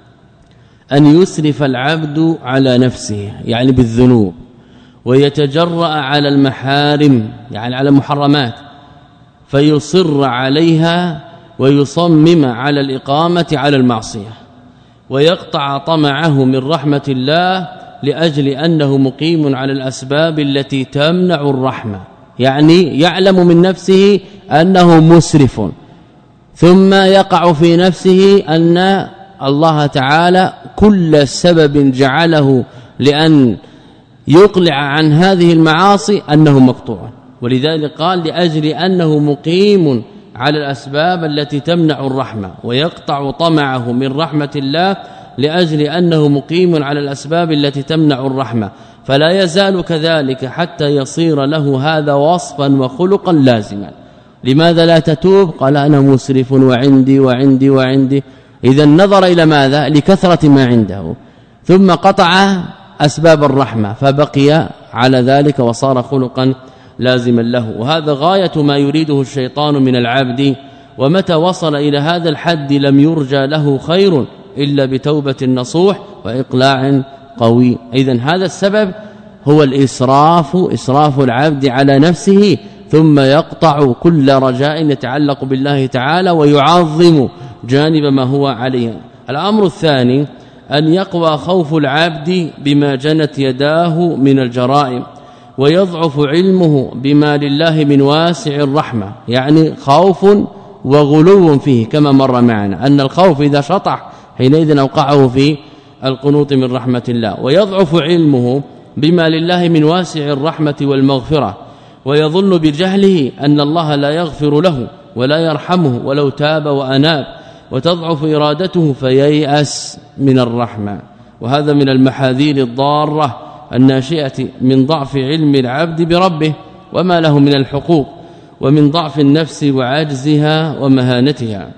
أن يسرف العبد على نفسه يعني بالذنوب ويتجرأ على المحارم يعني على المحرمات فيصر عليها ويصمم على الإقامة على المعصية، ويقطع طمعه من رحمة الله لأجل أنه مقيم على الأسباب التي تمنع الرحمة، يعني يعلم من نفسه أنه مسرف، ثم يقع في نفسه أن الله تعالى كل سبب جعله لأن يقلع عن هذه المعاصي أنه مقطوع. ولذلك قال لأجل أنه مقيم على الأسباب التي تمنع الرحمة، ويقطع طمعه من رحمة الله لأجل أنه مقيم على الأسباب التي تمنع الرحمة، فلا يزال كذلك حتى يصير له هذا وصفا وخلقا لازما. لماذا لا تتوب؟ قال أنا مسرف وعندي وعندي وعندي. إذا نظر إلى ماذا؟ لكثرة ما عنده، ثم قطع أسباب الرحمة فبقي على ذلك وصار خلقا لازما له. وهذا غاية ما يريده الشيطان من العبد، ومتى وصل إلى هذا الحد لم يرجى له خير إلا بتوبة نصوح وإقلاع قوي. إذن هذا السبب هو الإسراف، إسراف العبد على نفسه، ثم يقطع كل رجاء يتعلق بالله تعالى ويعظم جانب ما هو عليه. الأمر الثاني أن يقوى خوف العبد بما جنت يداه من الجرائم، ويضعف علمه بما لله من واسع الرحمة، يعني خوف وغلو فيه كما مر معنا أن الخوف إذا شطح حينئذ أوقعه في القنوط من رحمة الله، ويضعف علمه بما لله من واسع الرحمة والمغفرة، ويظن بجهله أن الله لا يغفر له ولا يرحمه ولو تاب وأناب، وتضعف إرادته فييأس من الرحمة. وهذا من المحاذير الضارة الناشئة من ضعف علم العبد بربه وما له من الحقوق، ومن ضعف النفس وعجزها ومهانتها.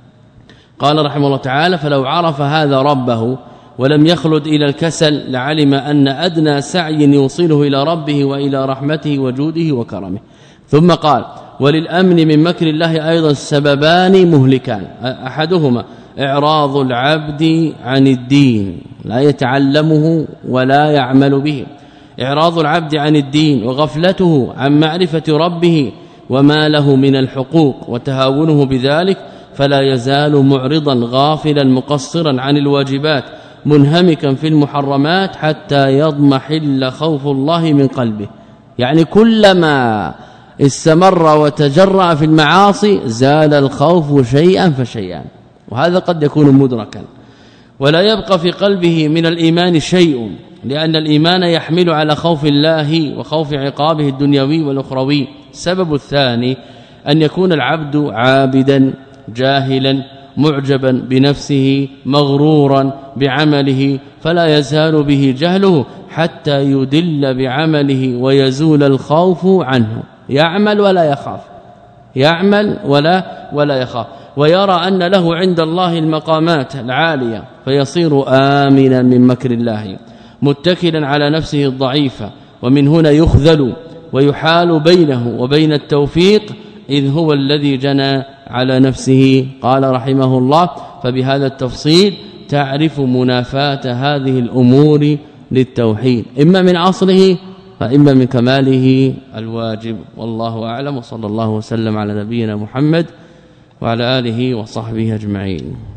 قال رحمه الله تعالى فلو عرف هذا ربه ولم يخلد إلى الكسل لعلم أن أدنى سعي يوصله إلى ربه وإلى رحمته وجوده وكرمه. ثم قال وللأمن من مكر الله أيضا سببان مهلكان، أحدهما إعراض العبد عن الدين لا يتعلمه ولا يعمل به، إعراض العبد عن الدين وغفلته عن معرفة ربه وما له من الحقوق وتهاونه بذلك، فلا يزال معرضا غافلا مقصرا عن الواجبات منهمكا في المحرمات حتى يضمحل خوف الله من قلبه. يعني كلما استمر وتجرأ في المعاصي زال الخوف شيئا فشيئا، وهذا قد يكون مدركا. ولا يبقى في قلبه من الإيمان شيء، لأن الإيمان يحمل على خوف الله وخوف عقابه الدنيوي والأخروي. السبب الثاني أن يكون العبد عابدا جاهلا معجبا بنفسه مغرورا بعمله، فلا يزال به جهله حتى يدل بعمله ويزول الخوف عنه. يعمل ولا يخاف، يعمل ولا ولا يخاف، ويرى أن له عند الله المقامات العالية، فيصير آمنا من مكر الله متكلا على نفسه الضعيفة. ومن هنا يخذل ويحال بينه وبين التوفيق، إذ هو الذي جنى على نفسه. قال رحمه الله: فبهذا التفصيل تعرف منافاة هذه الأمور للتوحيد، إما من أصله فإما من كماله الواجب. والله أعلم، وصلى الله وسلم على نبينا محمد وعلى آله وصحبه أجمعين.